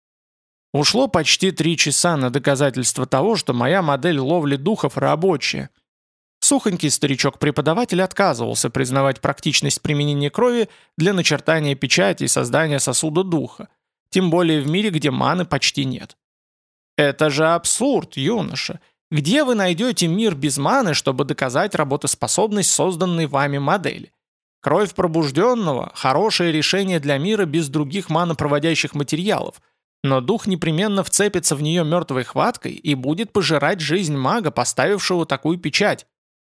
Ушло почти три часа на доказательство того, что моя модель ловли духов рабочая. Сухонький старичок-преподаватель отказывался признавать практичность применения крови для начертания печати и создания сосуда духа, тем более в мире, где маны почти нет. Это же абсурд, юноша. Где вы найдете мир без маны, чтобы доказать работоспособность созданной вами модели? Кровь пробужденного – хорошее решение для мира без других манопроводящих материалов, но дух непременно вцепится в нее мертвой хваткой и будет пожирать жизнь мага, поставившего такую печать.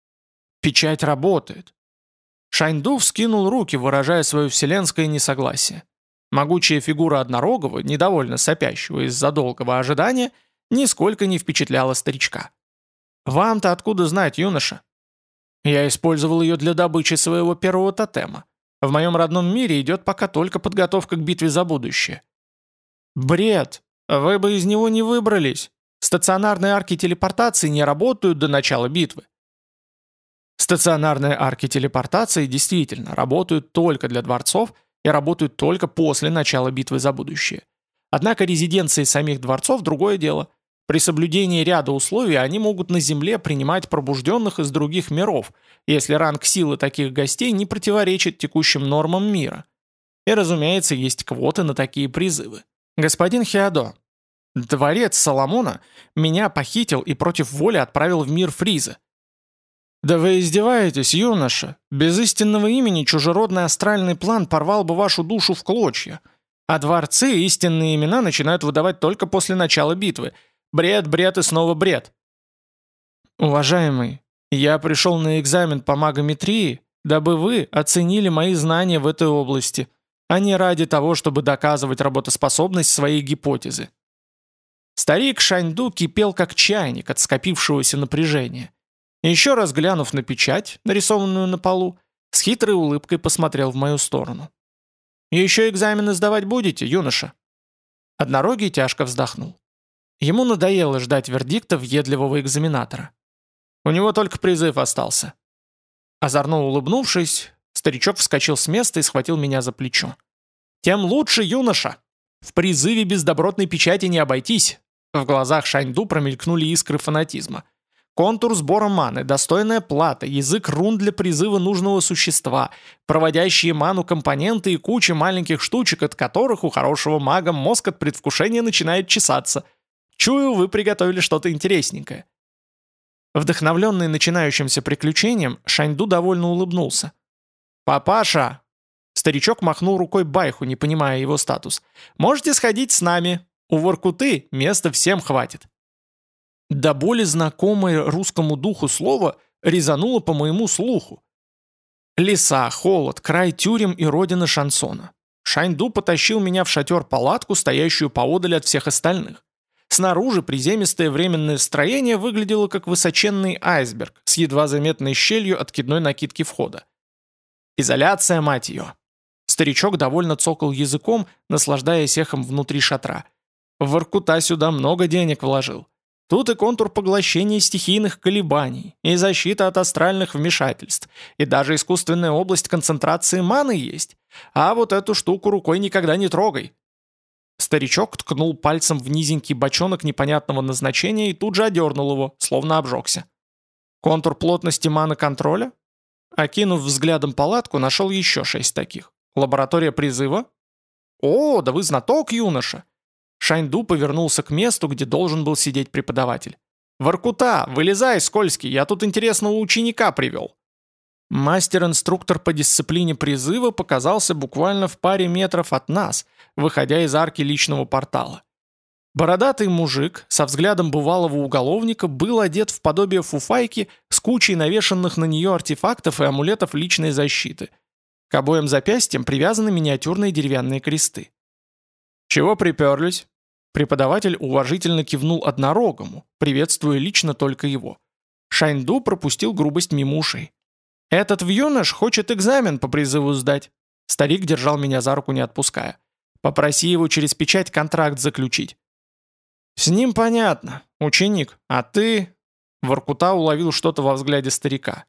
Печать работает. Шаньду вскинул руки, выражая свое вселенское несогласие. Могучая фигура однорогого, недовольно сопящего из-за долгого ожидания, нисколько не впечатляла старичка. «Вам-то откуда знать, юноша?» «Я использовал ее для добычи своего первого тотема. В моем родном мире идет пока только подготовка к битве за будущее». «Бред! Вы бы из него не выбрались. Стационарные арки телепортации не работают до начала битвы». Стационарные арки телепортации действительно работают только для дворцов и работают только после начала битвы за будущее. Однако резиденции самих дворцов – другое дело. При соблюдении ряда условий они могут на Земле принимать пробужденных из других миров, если ранг силы таких гостей не противоречит текущим нормам мира. И, разумеется, есть квоты на такие призывы. Господин Хиадо, дворец Соломона меня похитил и против воли отправил в мир Фриза. «Да вы издеваетесь, юноша. Без истинного имени чужеродный астральный план порвал бы вашу душу в клочья. А дворцы истинные имена начинают выдавать только после начала битвы. Бред, бред и снова бред». «Уважаемый, я пришел на экзамен по магометрии, дабы вы оценили мои знания в этой области, а не ради того, чтобы доказывать работоспособность своей гипотезы». Старик Шаньду кипел как чайник от скопившегося напряжения. Еще раз глянув на печать, нарисованную на полу, с хитрой улыбкой посмотрел в мою сторону. «Еще экзамены сдавать будете, юноша?» Однорогий тяжко вздохнул. Ему надоело ждать вердикта въедливого экзаменатора. У него только призыв остался. Озорно улыбнувшись, старичок вскочил с места и схватил меня за плечо. «Тем лучше, юноша! В призыве без добротной печати не обойтись!» В глазах Шаньду промелькнули искры фанатизма. Контур сбора маны, достойная плата, язык рун для призыва нужного существа, проводящие ману компоненты и куча маленьких штучек, от которых у хорошего мага мозг от предвкушения начинает чесаться. Чую, вы приготовили что-то интересненькое. Вдохновленный начинающимся приключением, Шаньду довольно улыбнулся. «Папаша!» Старичок махнул рукой Байху, не понимая его статус. «Можете сходить с нами. У Воркуты места всем хватит». До боли знакомое русскому духу слово резануло по моему слуху. Леса, холод, край тюрем и родина шансона. Шаньду потащил меня в шатер-палатку, стоящую поодаль от всех остальных. Снаружи приземистое временное строение выглядело как высоченный айсберг с едва заметной щелью откидной накидки входа. Изоляция, мать ее. Старичок довольно цокал языком, наслаждаясь эхом внутри шатра. Воркута сюда много денег вложил. Тут и контур поглощения стихийных колебаний, и защита от астральных вмешательств, и даже искусственная область концентрации маны есть. А вот эту штуку рукой никогда не трогай. Старичок ткнул пальцем в низенький бочонок непонятного назначения и тут же одернул его, словно обжегся. Контур плотности маны-контроля? Окинув взглядом палатку, нашел еще шесть таких. Лаборатория призыва? О, да вы знаток, юноша! Шаньду повернулся к месту, где должен был сидеть преподаватель. «Воркута, вылезай, скользкий, я тут интересного ученика привел». Мастер-инструктор по дисциплине призыва показался буквально в паре метров от нас, выходя из арки личного портала. Бородатый мужик со взглядом бывалого уголовника был одет в подобие фуфайки с кучей навешанных на нее артефактов и амулетов личной защиты. К обоим запястьям привязаны миниатюрные деревянные кресты. «Чего приперлись?» Преподаватель уважительно кивнул однорогому, приветствуя лично только его. Шаньду пропустил грубость мимо ушей. «Этот вьюнош хочет экзамен по призыву сдать». Старик держал меня за руку, не отпуская. «Попроси его через печать контракт заключить». «С ним понятно. Ученик. А ты...» Воркута уловил что-то во взгляде старика.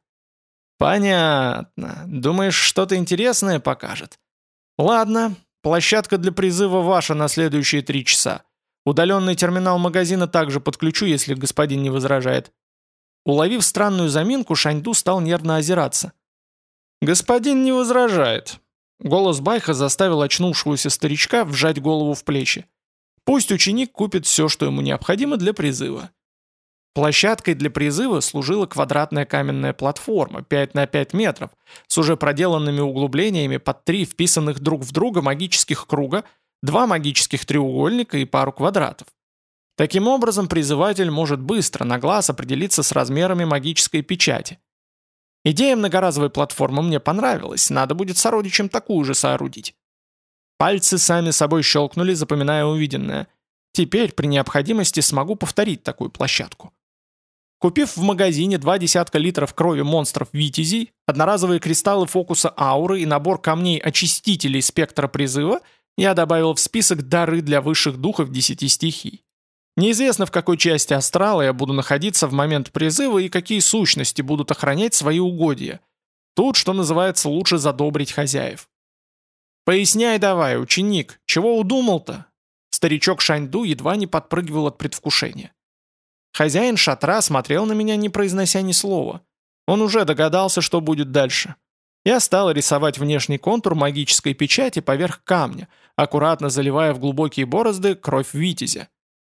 «Понятно. Думаешь, что-то интересное покажет?» «Ладно. Площадка для призыва ваша на следующие три часа. Удаленный терминал магазина также подключу, если господин не возражает». Уловив странную заминку, Шаньду стал нервно озираться. «Господин не возражает». Голос Байха заставил очнувшегося старичка вжать голову в плечи. «Пусть ученик купит все, что ему необходимо для призыва». Площадкой для призыва служила квадратная каменная платформа пять на пять метров с уже проделанными углублениями под три вписанных друг в друга магических круга, два магических треугольника и пару квадратов. Таким образом, призыватель может быстро на глаз определиться с размерами магической печати. Идея многоразовой платформы мне понравилась, надо будет сородичам такую же соорудить. Пальцы сами собой щелкнули, запоминая увиденное. Теперь при необходимости смогу повторить такую площадку. Купив в магазине два десятка литров крови монстров-витязей, одноразовые кристаллы фокуса ауры и набор камней-очистителей спектра призыва, я добавил в список дары для высших духов десяти стихий. Неизвестно, в какой части астрала я буду находиться в момент призыва и какие сущности будут охранять свои угодья. Тут, что называется, лучше задобрить хозяев. «Поясняй давай, ученик, чего удумал-то?» Старичок Шаньду едва не подпрыгивал от предвкушения. Хозяин шатра смотрел на меня, не произнося ни слова. Он уже догадался, что будет дальше. Я стал рисовать внешний контур магической печати поверх камня, аккуратно заливая в глубокие борозды кровь витязя.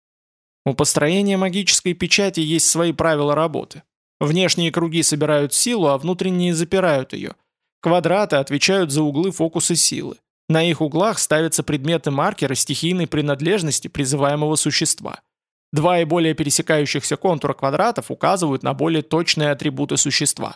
У построения магической печати есть свои правила работы. Внешние круги собирают силу, а внутренние запирают ее. Квадраты отвечают за углы фокуса силы. На их углах ставятся предметы-маркеры стихийной принадлежности призываемого существа. Два и более пересекающихся контура квадратов указывают на более точные атрибуты существа.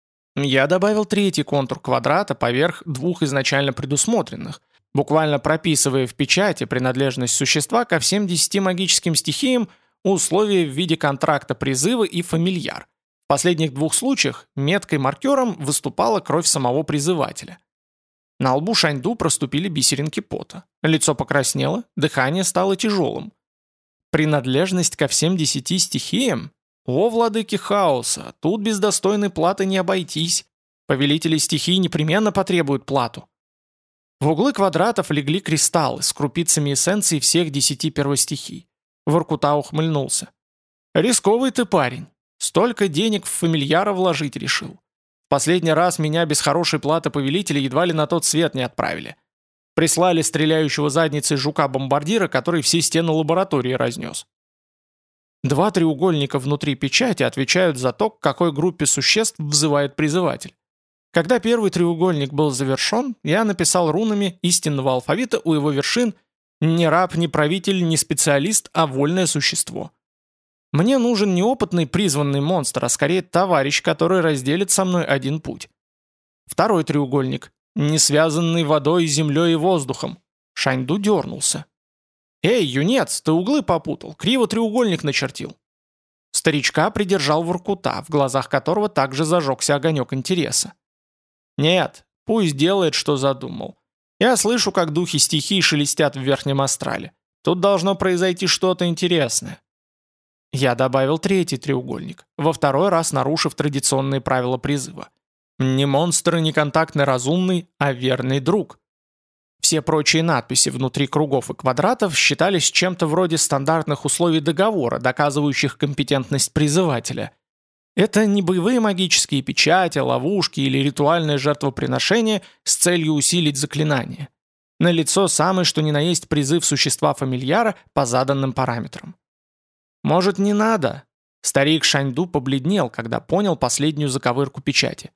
Я добавил третий контур квадрата поверх двух изначально предусмотренных, буквально прописывая в печати принадлежность существа ко всем десяти магическим стихиям, условия в виде контракта призыва и фамильяр. В последних двух случаях меткой-маркером выступала кровь самого призывателя. На лбу Шаньду проступили бисеринки пота. Лицо покраснело, дыхание стало тяжелым. Принадлежность ко всем десяти стихиям? О, владыки хаоса, тут без достойной платы не обойтись. Повелители стихий непременно потребуют плату. В углы квадратов легли кристаллы с крупицами эссенций всех десяти первостихий. Воркута ухмыльнулся. «Рисковый ты парень. Столько денег в фамильяра вложить решил. В последний раз меня без хорошей платы повелителя едва ли на тот свет не отправили. Прислали стреляющего задницей жука-бомбардира, который все стены лаборатории разнес». Два треугольника внутри печати отвечают за то, к какой группе существ взывает призыватель. Когда первый треугольник был завершен, я написал рунами истинного алфавита у его вершин «Не раб, не правитель, не специалист, а вольное существо». Мне нужен не опытный призванный монстр, а скорее товарищ, который разделит со мной один путь. Второй треугольник, не связанный водой, землей и воздухом. Шаньду дернулся. «Эй, юнец, ты углы попутал, криво треугольник начертил». Старичка придержал Воркута, в глазах которого также зажегся огонек интереса. «Нет, пусть делает, что задумал. Я слышу, как духи стихий шелестят в верхнем астрале. Тут должно произойти что-то интересное». Я добавил третий треугольник, во второй раз нарушив традиционные правила призыва. Не монстр и не контактный разумный, а верный друг. Все прочие надписи внутри кругов и квадратов считались чем-то вроде стандартных условий договора, доказывающих компетентность призывателя. Это не боевые магические печати, ловушки или ритуальное жертвоприношение с целью усилить заклинание. Налицо самый что ни на есть призыв существа-фамильяра по заданным параметрам. «Может, не надо?» Старик Шаньду побледнел, когда понял последнюю заковырку печати.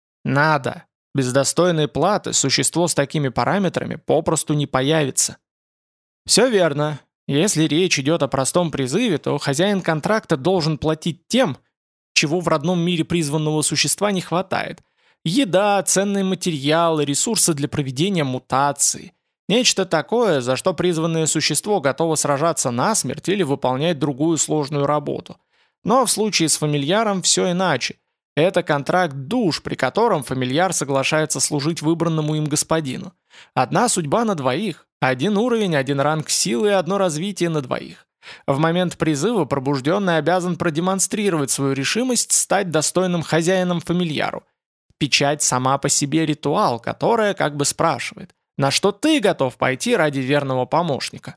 «Надо. Без достойной платы существо с такими параметрами попросту не появится». «Все верно. Если речь идет о простом призыве, то хозяин контракта должен платить тем, чего в родном мире призванного существа не хватает. Еда, ценные материалы, ресурсы для проведения мутации. Нечто такое, за что призванное существо готово сражаться насмерть или выполнять другую сложную работу. Но в случае с фамильяром все иначе. Это контракт душ, при котором фамильяр соглашается служить выбранному им господину. Одна судьба на двоих, один уровень, один ранг силы и одно развитие на двоих. В момент призыва пробужденный обязан продемонстрировать свою решимость стать достойным хозяином фамильяру. Печать сама по себе ритуал, которая как бы спрашивает, на что ты готов пойти ради верного помощника.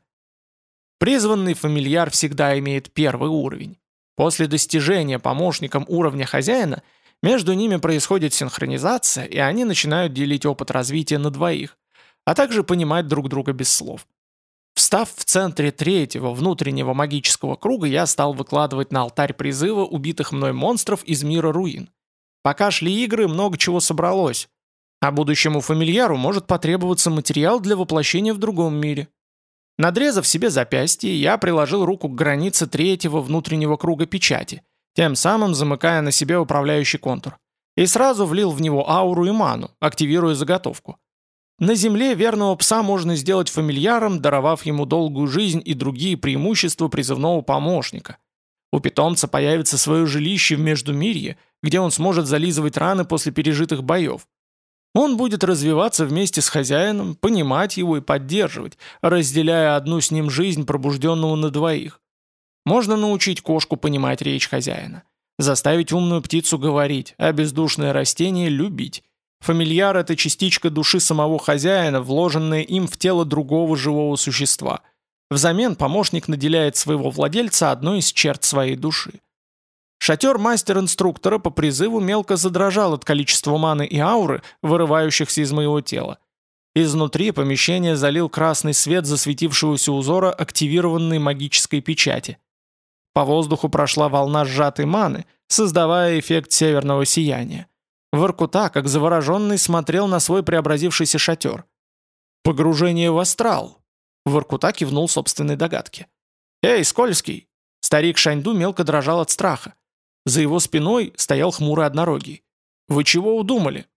Призванный фамильяр всегда имеет первый уровень. После достижения помощником уровня хозяина между ними происходит синхронизация, и они начинают делить опыт развития на двоих, а также понимать друг друга без слов. Встав в центре третьего внутреннего магического круга, я стал выкладывать на алтарь призыва убитых мной монстров из мира руин. Пока шли игры, много чего собралось, а будущему фамильяру может потребоваться материал для воплощения в другом мире. Надрезав себе запястье, я приложил руку к границе третьего внутреннего круга печати, тем самым замыкая на себе управляющий контур, и сразу влил в него ауру и ману, активируя заготовку. На земле верного пса можно сделать фамильяром, даровав ему долгую жизнь и другие преимущества призывного помощника. У питомца появится свое жилище в Междумирье, где он сможет зализывать раны после пережитых боев. Он будет развиваться вместе с хозяином, понимать его и поддерживать, разделяя одну с ним жизнь пробужденного на двоих. Можно научить кошку понимать речь хозяина, заставить умную птицу говорить, а бездушное растение любить. Фамильяр – это частичка души самого хозяина, вложенная им в тело другого живого существа. Взамен помощник наделяет своего владельца одной из черт своей души. Шатер мастер-инструктора по призыву мелко задрожал от количества маны и ауры, вырывающихся из моего тела. Изнутри помещение залил красный свет засветившегося узора активированной магической печати. По воздуху прошла волна сжатой маны, создавая эффект северного сияния. Воркута, как завороженный, смотрел на свой преобразившийся шатер. «Погружение в астрал!» Воркута кивнул собственной догадке. «Эй, скользкий!» Старик Шаньду мелко дрожал от страха. За его спиной стоял хмурый однорогий. «Вы чего удумали?»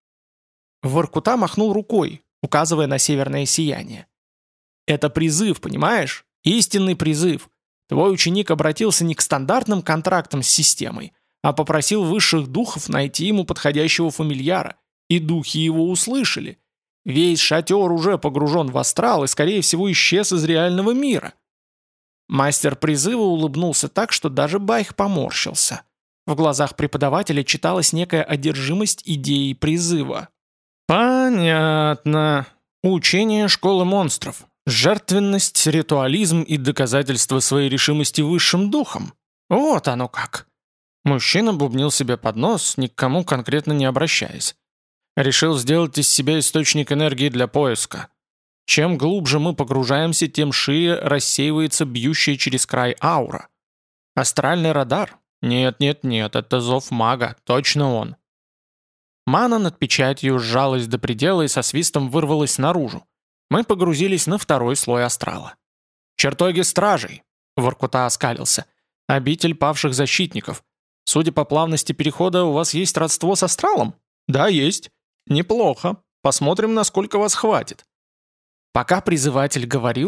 Воркута махнул рукой, указывая на северное сияние. «Это призыв, понимаешь? Истинный призыв. Твой ученик обратился не к стандартным контрактам с системой, а попросил высших духов найти ему подходящего фамильяра, и духи его услышали. Весь шатер уже погружен в астрал и, скорее всего, исчез из реального мира». Мастер призыва улыбнулся так, что даже Байх поморщился. В глазах преподавателя читалась некая одержимость идеей призыва. «Понятно. Учение школы монстров. Жертвенность, ритуализм и доказательство своей решимости высшим духом. Вот оно как». Мужчина бубнил себе под нос, ни к кому конкретно не обращаясь. Решил сделать из себя источник энергии для поиска. Чем глубже мы погружаемся, тем шире рассеивается бьющая через край аура. Астральный радар? Нет-нет-нет, это зов мага, точно он. Мана над печатью сжалась до предела и со свистом вырвалась наружу. Мы погрузились на второй слой астрала. «Чертоги стражей!» — Воркута оскалился. «Обитель павших защитников. Судя по плавности перехода, у вас есть родство с астралом?» «Да, есть. Неплохо. Посмотрим, насколько вас хватит». Пока призыватель говорил,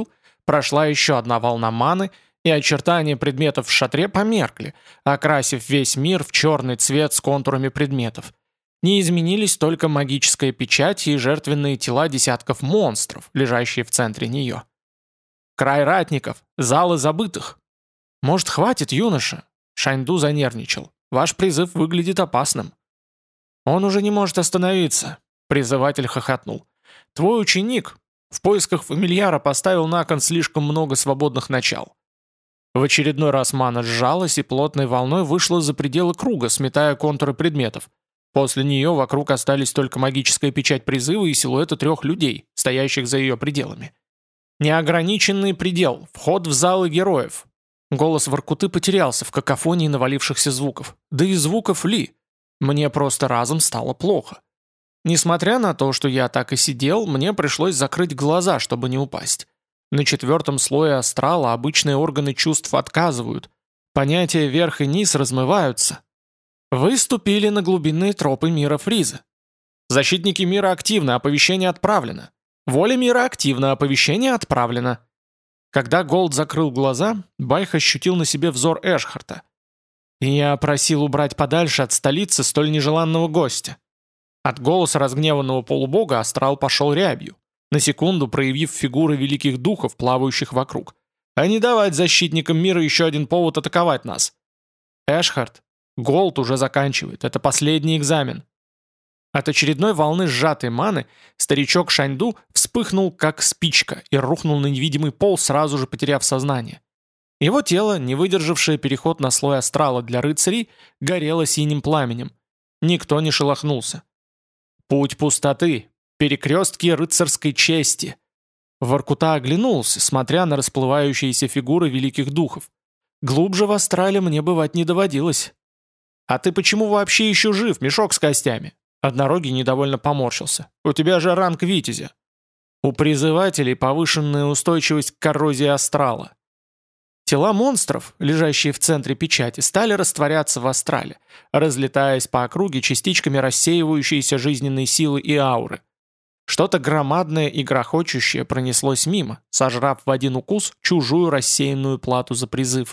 Прошла еще одна волна маны, и очертания предметов в шатре померкли, окрасив весь мир в черный цвет с контурами предметов. Не изменились только магическая печать и жертвенные тела десятков монстров, лежащие в центре нее. Край ратников, залы забытых. Может, хватит, юноша? Шаньду занервничал. Ваш призыв выглядит опасным. Он уже не может остановиться. Призыватель хохотнул. Твой ученик в поисках фамильяра поставил на кон слишком много свободных начал. В очередной раз мана сжалась и плотной волной вышла за пределы круга, сметая контуры предметов. После нее вокруг остались только магическая печать призыва и силуэты трех людей, стоящих за ее пределами. Неограниченный предел, вход в залы героев. Голос Воркуты потерялся в какофонии навалившихся звуков. Да и звуков ли? Мне просто разом стало плохо. Несмотря на то, что я так и сидел, мне пришлось закрыть глаза, чтобы не упасть. На четвертом слое астрала обычные органы чувств отказывают. Понятия верх и низ размываются. Вы ступили на глубинные тропы мира Фриза. Защитники мира активны, оповещение отправлено. Воля мира активна, оповещение отправлено. Когда Голд закрыл глаза, Байх ощутил на себе взор Эшхарта. Я просил убрать подальше от столицы столь нежеланного гостя. От голоса разгневанного полубога астрал пошел рябью, на секунду проявив фигуры великих духов, плавающих вокруг. А не давать защитникам мира еще один повод атаковать нас. Эшхарт, Голд уже заканчивает, это последний экзамен. От очередной волны сжатой маны старичок Шаньду вспыхнул как спичка и рухнул на невидимый пол, сразу же потеряв сознание. Его тело, не выдержавшее переход на слой астрала для рыцарей, горело синим пламенем. Никто не шелохнулся. Путь пустоты, перекрестки рыцарской чести. Воркута оглянулся, смотря на расплывающиеся фигуры великих духов. Глубже в астрале мне бывать не доводилось. «А ты почему вообще еще жив, мешок с костями?» Однорогий недовольно поморщился. «У тебя же ранг витязя». У призывателей повышенная устойчивость к коррозии астрала. Тела монстров, лежащие в центре печати, стали растворяться в астрале, разлетаясь по округе частичками рассеивающейся жизненной силы и ауры. Что-то громадное и грохочущее пронеслось мимо, сожрав в один укус чужую рассеянную плату за призыв.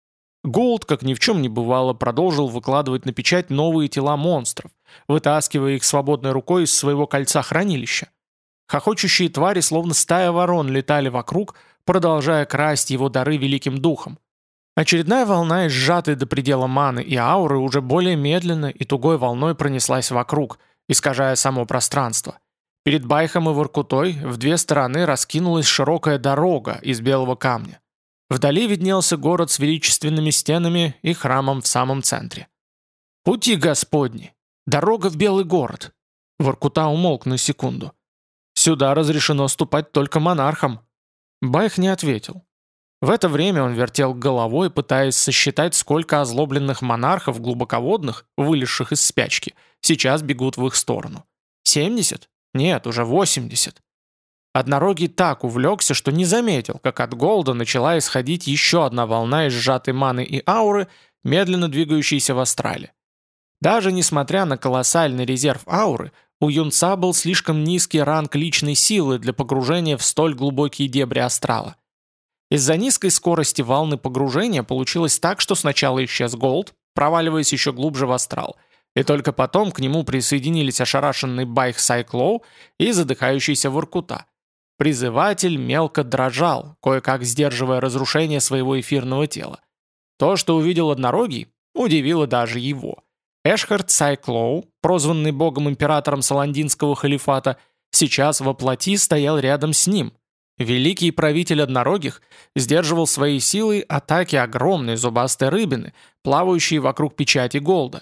Голд, как ни в чем не бывало, продолжил выкладывать на печать новые тела монстров, вытаскивая их свободной рукой из своего кольца хранилища. Хохочущие твари, словно стая ворон, летали вокруг, продолжая красть его дары великим духом. Очередная волна из сжатой до предела маны и ауры уже более медленно и тугой волной пронеслась вокруг, искажая само пространство. Перед Байхом и Воркутой в две стороны раскинулась широкая дорога из белого камня. Вдали виднелся город с величественными стенами и храмом в самом центре. «Пути Господни! Дорога в белый город!» Воркута умолк на секунду. «Сюда разрешено ступать только монархам». Байх не ответил. В это время он вертел головой, пытаясь сосчитать, сколько озлобленных монархов глубоководных, вылезших из спячки, сейчас бегут в их сторону. «Семьдесят? Нет, уже восемьдесят». Однорогий так увлекся, что не заметил, как от Голда начала исходить еще одна волна из сжатой маны и ауры, медленно двигающейся в астрале. Даже несмотря на колоссальный резерв ауры, у юнца был слишком низкий ранг личной силы для погружения в столь глубокие дебри астрала. Из-за низкой скорости волны погружения получилось так, что сначала исчез Голд, проваливаясь еще глубже в астрал, и только потом к нему присоединились ошарашенный Байх Сайклоу и задыхающийся Воркута. Призыватель мелко дрожал, кое-как сдерживая разрушение своего эфирного тела. То, что увидел Однорогий, удивило даже его. Эшхарт Сайклоу, прозванный богом-императором Саландинского халифата, сейчас во плоти стоял рядом с ним. Великий правитель Однорогих сдерживал своей силой атаки огромной зубастой рыбины, плавающей вокруг печати Голда.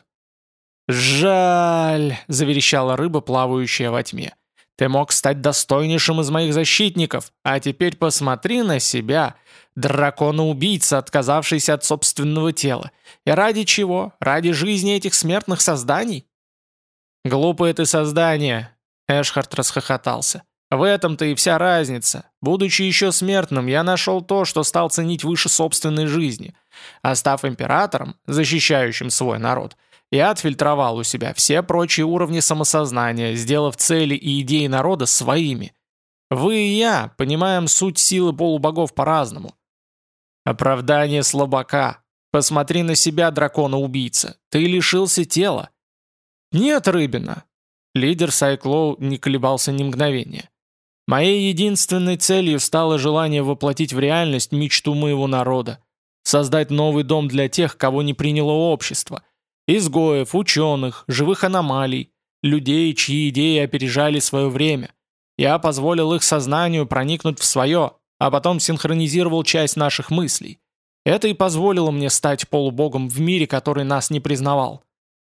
«Жаль!» — заверещала рыба, плавающая во тьме. «Ты мог стать достойнейшим из моих защитников, а теперь посмотри на себя, дракона-убийца, отказавшийся от собственного тела. И ради чего? Ради жизни этих смертных созданий?» «Глупое ты создание!» — Эшхарт расхохотался. «В этом-то и вся разница. Будучи еще смертным, я нашел то, что стал ценить выше собственной жизни. А став императором, защищающим свой народ, я отфильтровал у себя все прочие уровни самосознания, сделав цели и идеи народа своими. Вы и я понимаем суть силы полубогов по-разному. Оправдание слабака. Посмотри на себя, дракона-убийца. Ты лишился тела. Нет, Рыбина. Лидер Сайклоу не колебался ни мгновения. Моей единственной целью стало желание воплотить в реальность мечту моего народа. Создать новый дом для тех, кого не приняло общество. Изгоев, ученых, живых аномалий, людей, чьи идеи опережали свое время. Я позволил их сознанию проникнуть в свое, а потом синхронизировал часть наших мыслей. Это и позволило мне стать полубогом в мире, который нас не признавал.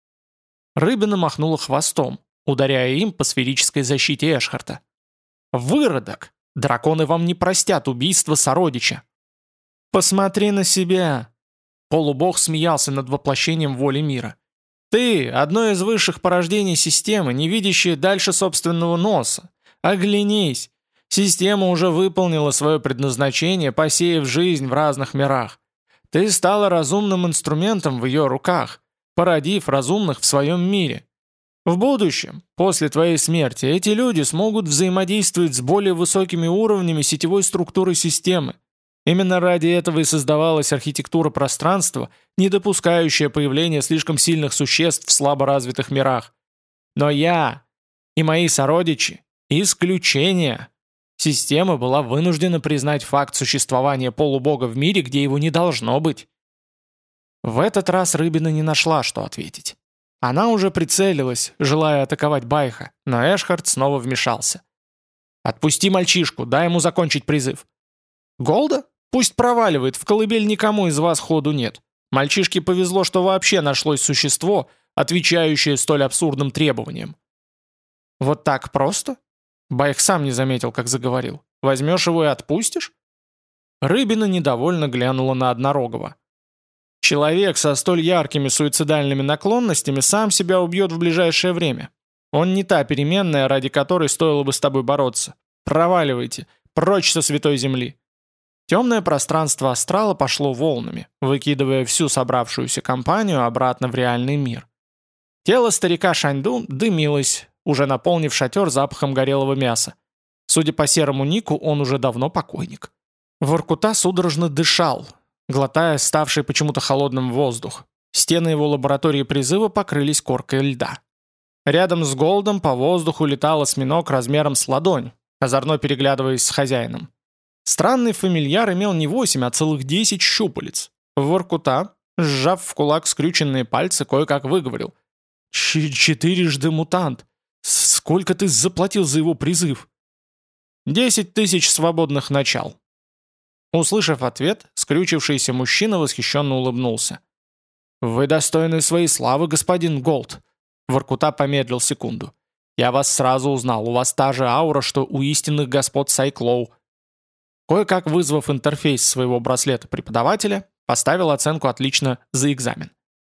Рыбина махнула хвостом, ударяя им по сферической защите Эшхарта. «Выродок! Драконы вам не простят убийство сородича!» «Посмотри на себя!» Полубог смеялся над воплощением воли мира. «Ты — одно из высших порождений системы, не видящее дальше собственного носа. Оглянись! Система уже выполнила свое предназначение, посеяв жизнь в разных мирах. Ты стала разумным инструментом в ее руках, породив разумных в своем мире. В будущем, после твоей смерти, эти люди смогут взаимодействовать с более высокими уровнями сетевой структуры системы. Именно ради этого и создавалась архитектура пространства, не допускающая появления слишком сильных существ в слабо развитых мирах. Но я и мои сородичи – исключение. Система была вынуждена признать факт существования полубога в мире, где его не должно быть». В этот раз Рыбина не нашла, что ответить. Она уже прицелилась, желая атаковать Байха, но Эшхард снова вмешался. «Отпусти мальчишку, дай ему закончить призыв». «Голда? Пусть проваливает, в колыбель никому из вас ходу нет. Мальчишке повезло, что вообще нашлось существо, отвечающее столь абсурдным требованиям». «Вот так просто?» Байх сам не заметил, как заговорил. «Возьмешь его и отпустишь?» Рыбина недовольно глянула на Однорогого. «Человек со столь яркими суицидальными наклонностями сам себя убьет в ближайшее время. Он не та переменная, ради которой стоило бы с тобой бороться. Проваливайте, прочь со святой земли». Темное пространство астрала пошло волнами, выкидывая всю собравшуюся компанию обратно в реальный мир. Тело старика Шаньду дымилось, уже наполнив шатер запахом горелого мяса. Судя по серому нику, он уже давно покойник. Воркута судорожно дышал, глотая ставший почему-то холодным воздух. Стены его лаборатории призыва покрылись коркой льда. Рядом с Голдом по воздуху летал осьминог размером с ладонь, озорно переглядываясь с хозяином. Странный фамильяр имел не восемь, а целых десять щупалец. Воркута, сжав в кулак скрюченные пальцы, кое-как выговорил. Ч «Четырежды мутант! Сколько ты заплатил за его призыв?» «Десять тысяч свободных начал». Услышав ответ, скрючившийся мужчина восхищенно улыбнулся. «Вы достойны своей славы, господин Голд». Воркута помедлил секунду. «Я вас сразу узнал, у вас та же аура, что у истинных господ Сайклоу». Кое-как вызвав интерфейс своего браслета преподавателя, поставил оценку «отлично» за экзамен.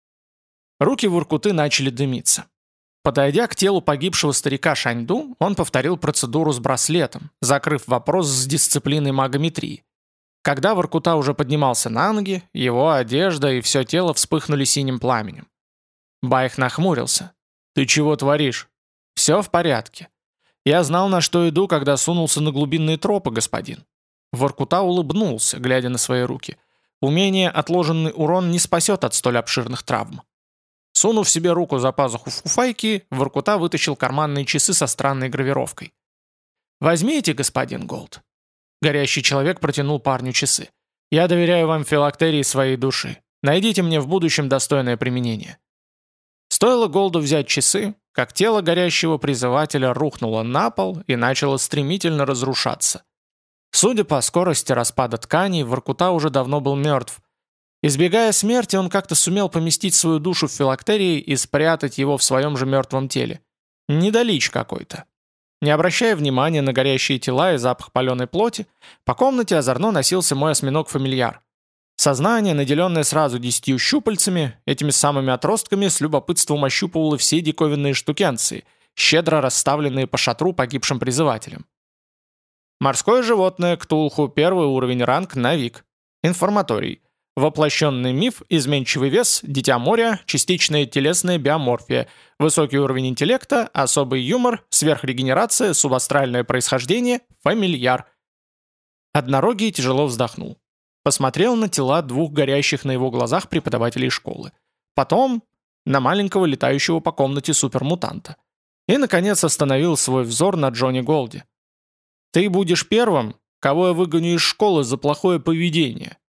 Руки Воркуты начали дымиться. Подойдя к телу погибшего старика Шаньду, он повторил процедуру с браслетом, закрыв вопрос с дисциплиной магометрии. Когда Воркута уже поднимался на ноги, его одежда и все тело вспыхнули синим пламенем. Байх нахмурился. «Ты чего творишь?» «Все в порядке. Я знал, на что иду, когда сунулся на глубинные тропы, господин». Воркута улыбнулся, глядя на свои руки. Умение «отложенный урон» не спасет от столь обширных травм. Сунув себе руку за пазуху фуфайки, Воркута вытащил карманные часы со странной гравировкой. «Возьмите, господин Голд». Горящий человек протянул парню часы. «Я доверяю вам филактерии своей души. Найдите мне в будущем достойное применение». Стоило Голду взять часы, как тело горящего призывателя рухнуло на пол и начало стремительно разрушаться. Судя по скорости распада тканей, Воркута уже давно был мертв. Избегая смерти, он как-то сумел поместить свою душу в филактерии и спрятать его в своем же мертвом теле. Недалечь какой-то. Не обращая внимания на горящие тела и запах паленой плоти, по комнате озорно носился мой осьминог-фамильяр. Сознание, наделенное сразу десятью щупальцами, этими самыми отростками с любопытством ощупывало все диковинные штукенции, щедро расставленные по шатру погибшим призывателям. Морское животное, ктулху, первый уровень, ранг, навик. Информаторий. Воплощенный миф, изменчивый вес, дитя моря, частичная телесная биоморфия, высокий уровень интеллекта, особый юмор, сверхрегенерация, субастральное происхождение, фамильяр. Однорогий тяжело вздохнул. Посмотрел на тела двух горящих на его глазах преподавателей школы. Потом на маленького летающего по комнате супермутанта. И, наконец, остановил свой взор на Джонни Голди. «Ты будешь первым, кого я выгоню из школы за плохое поведение»,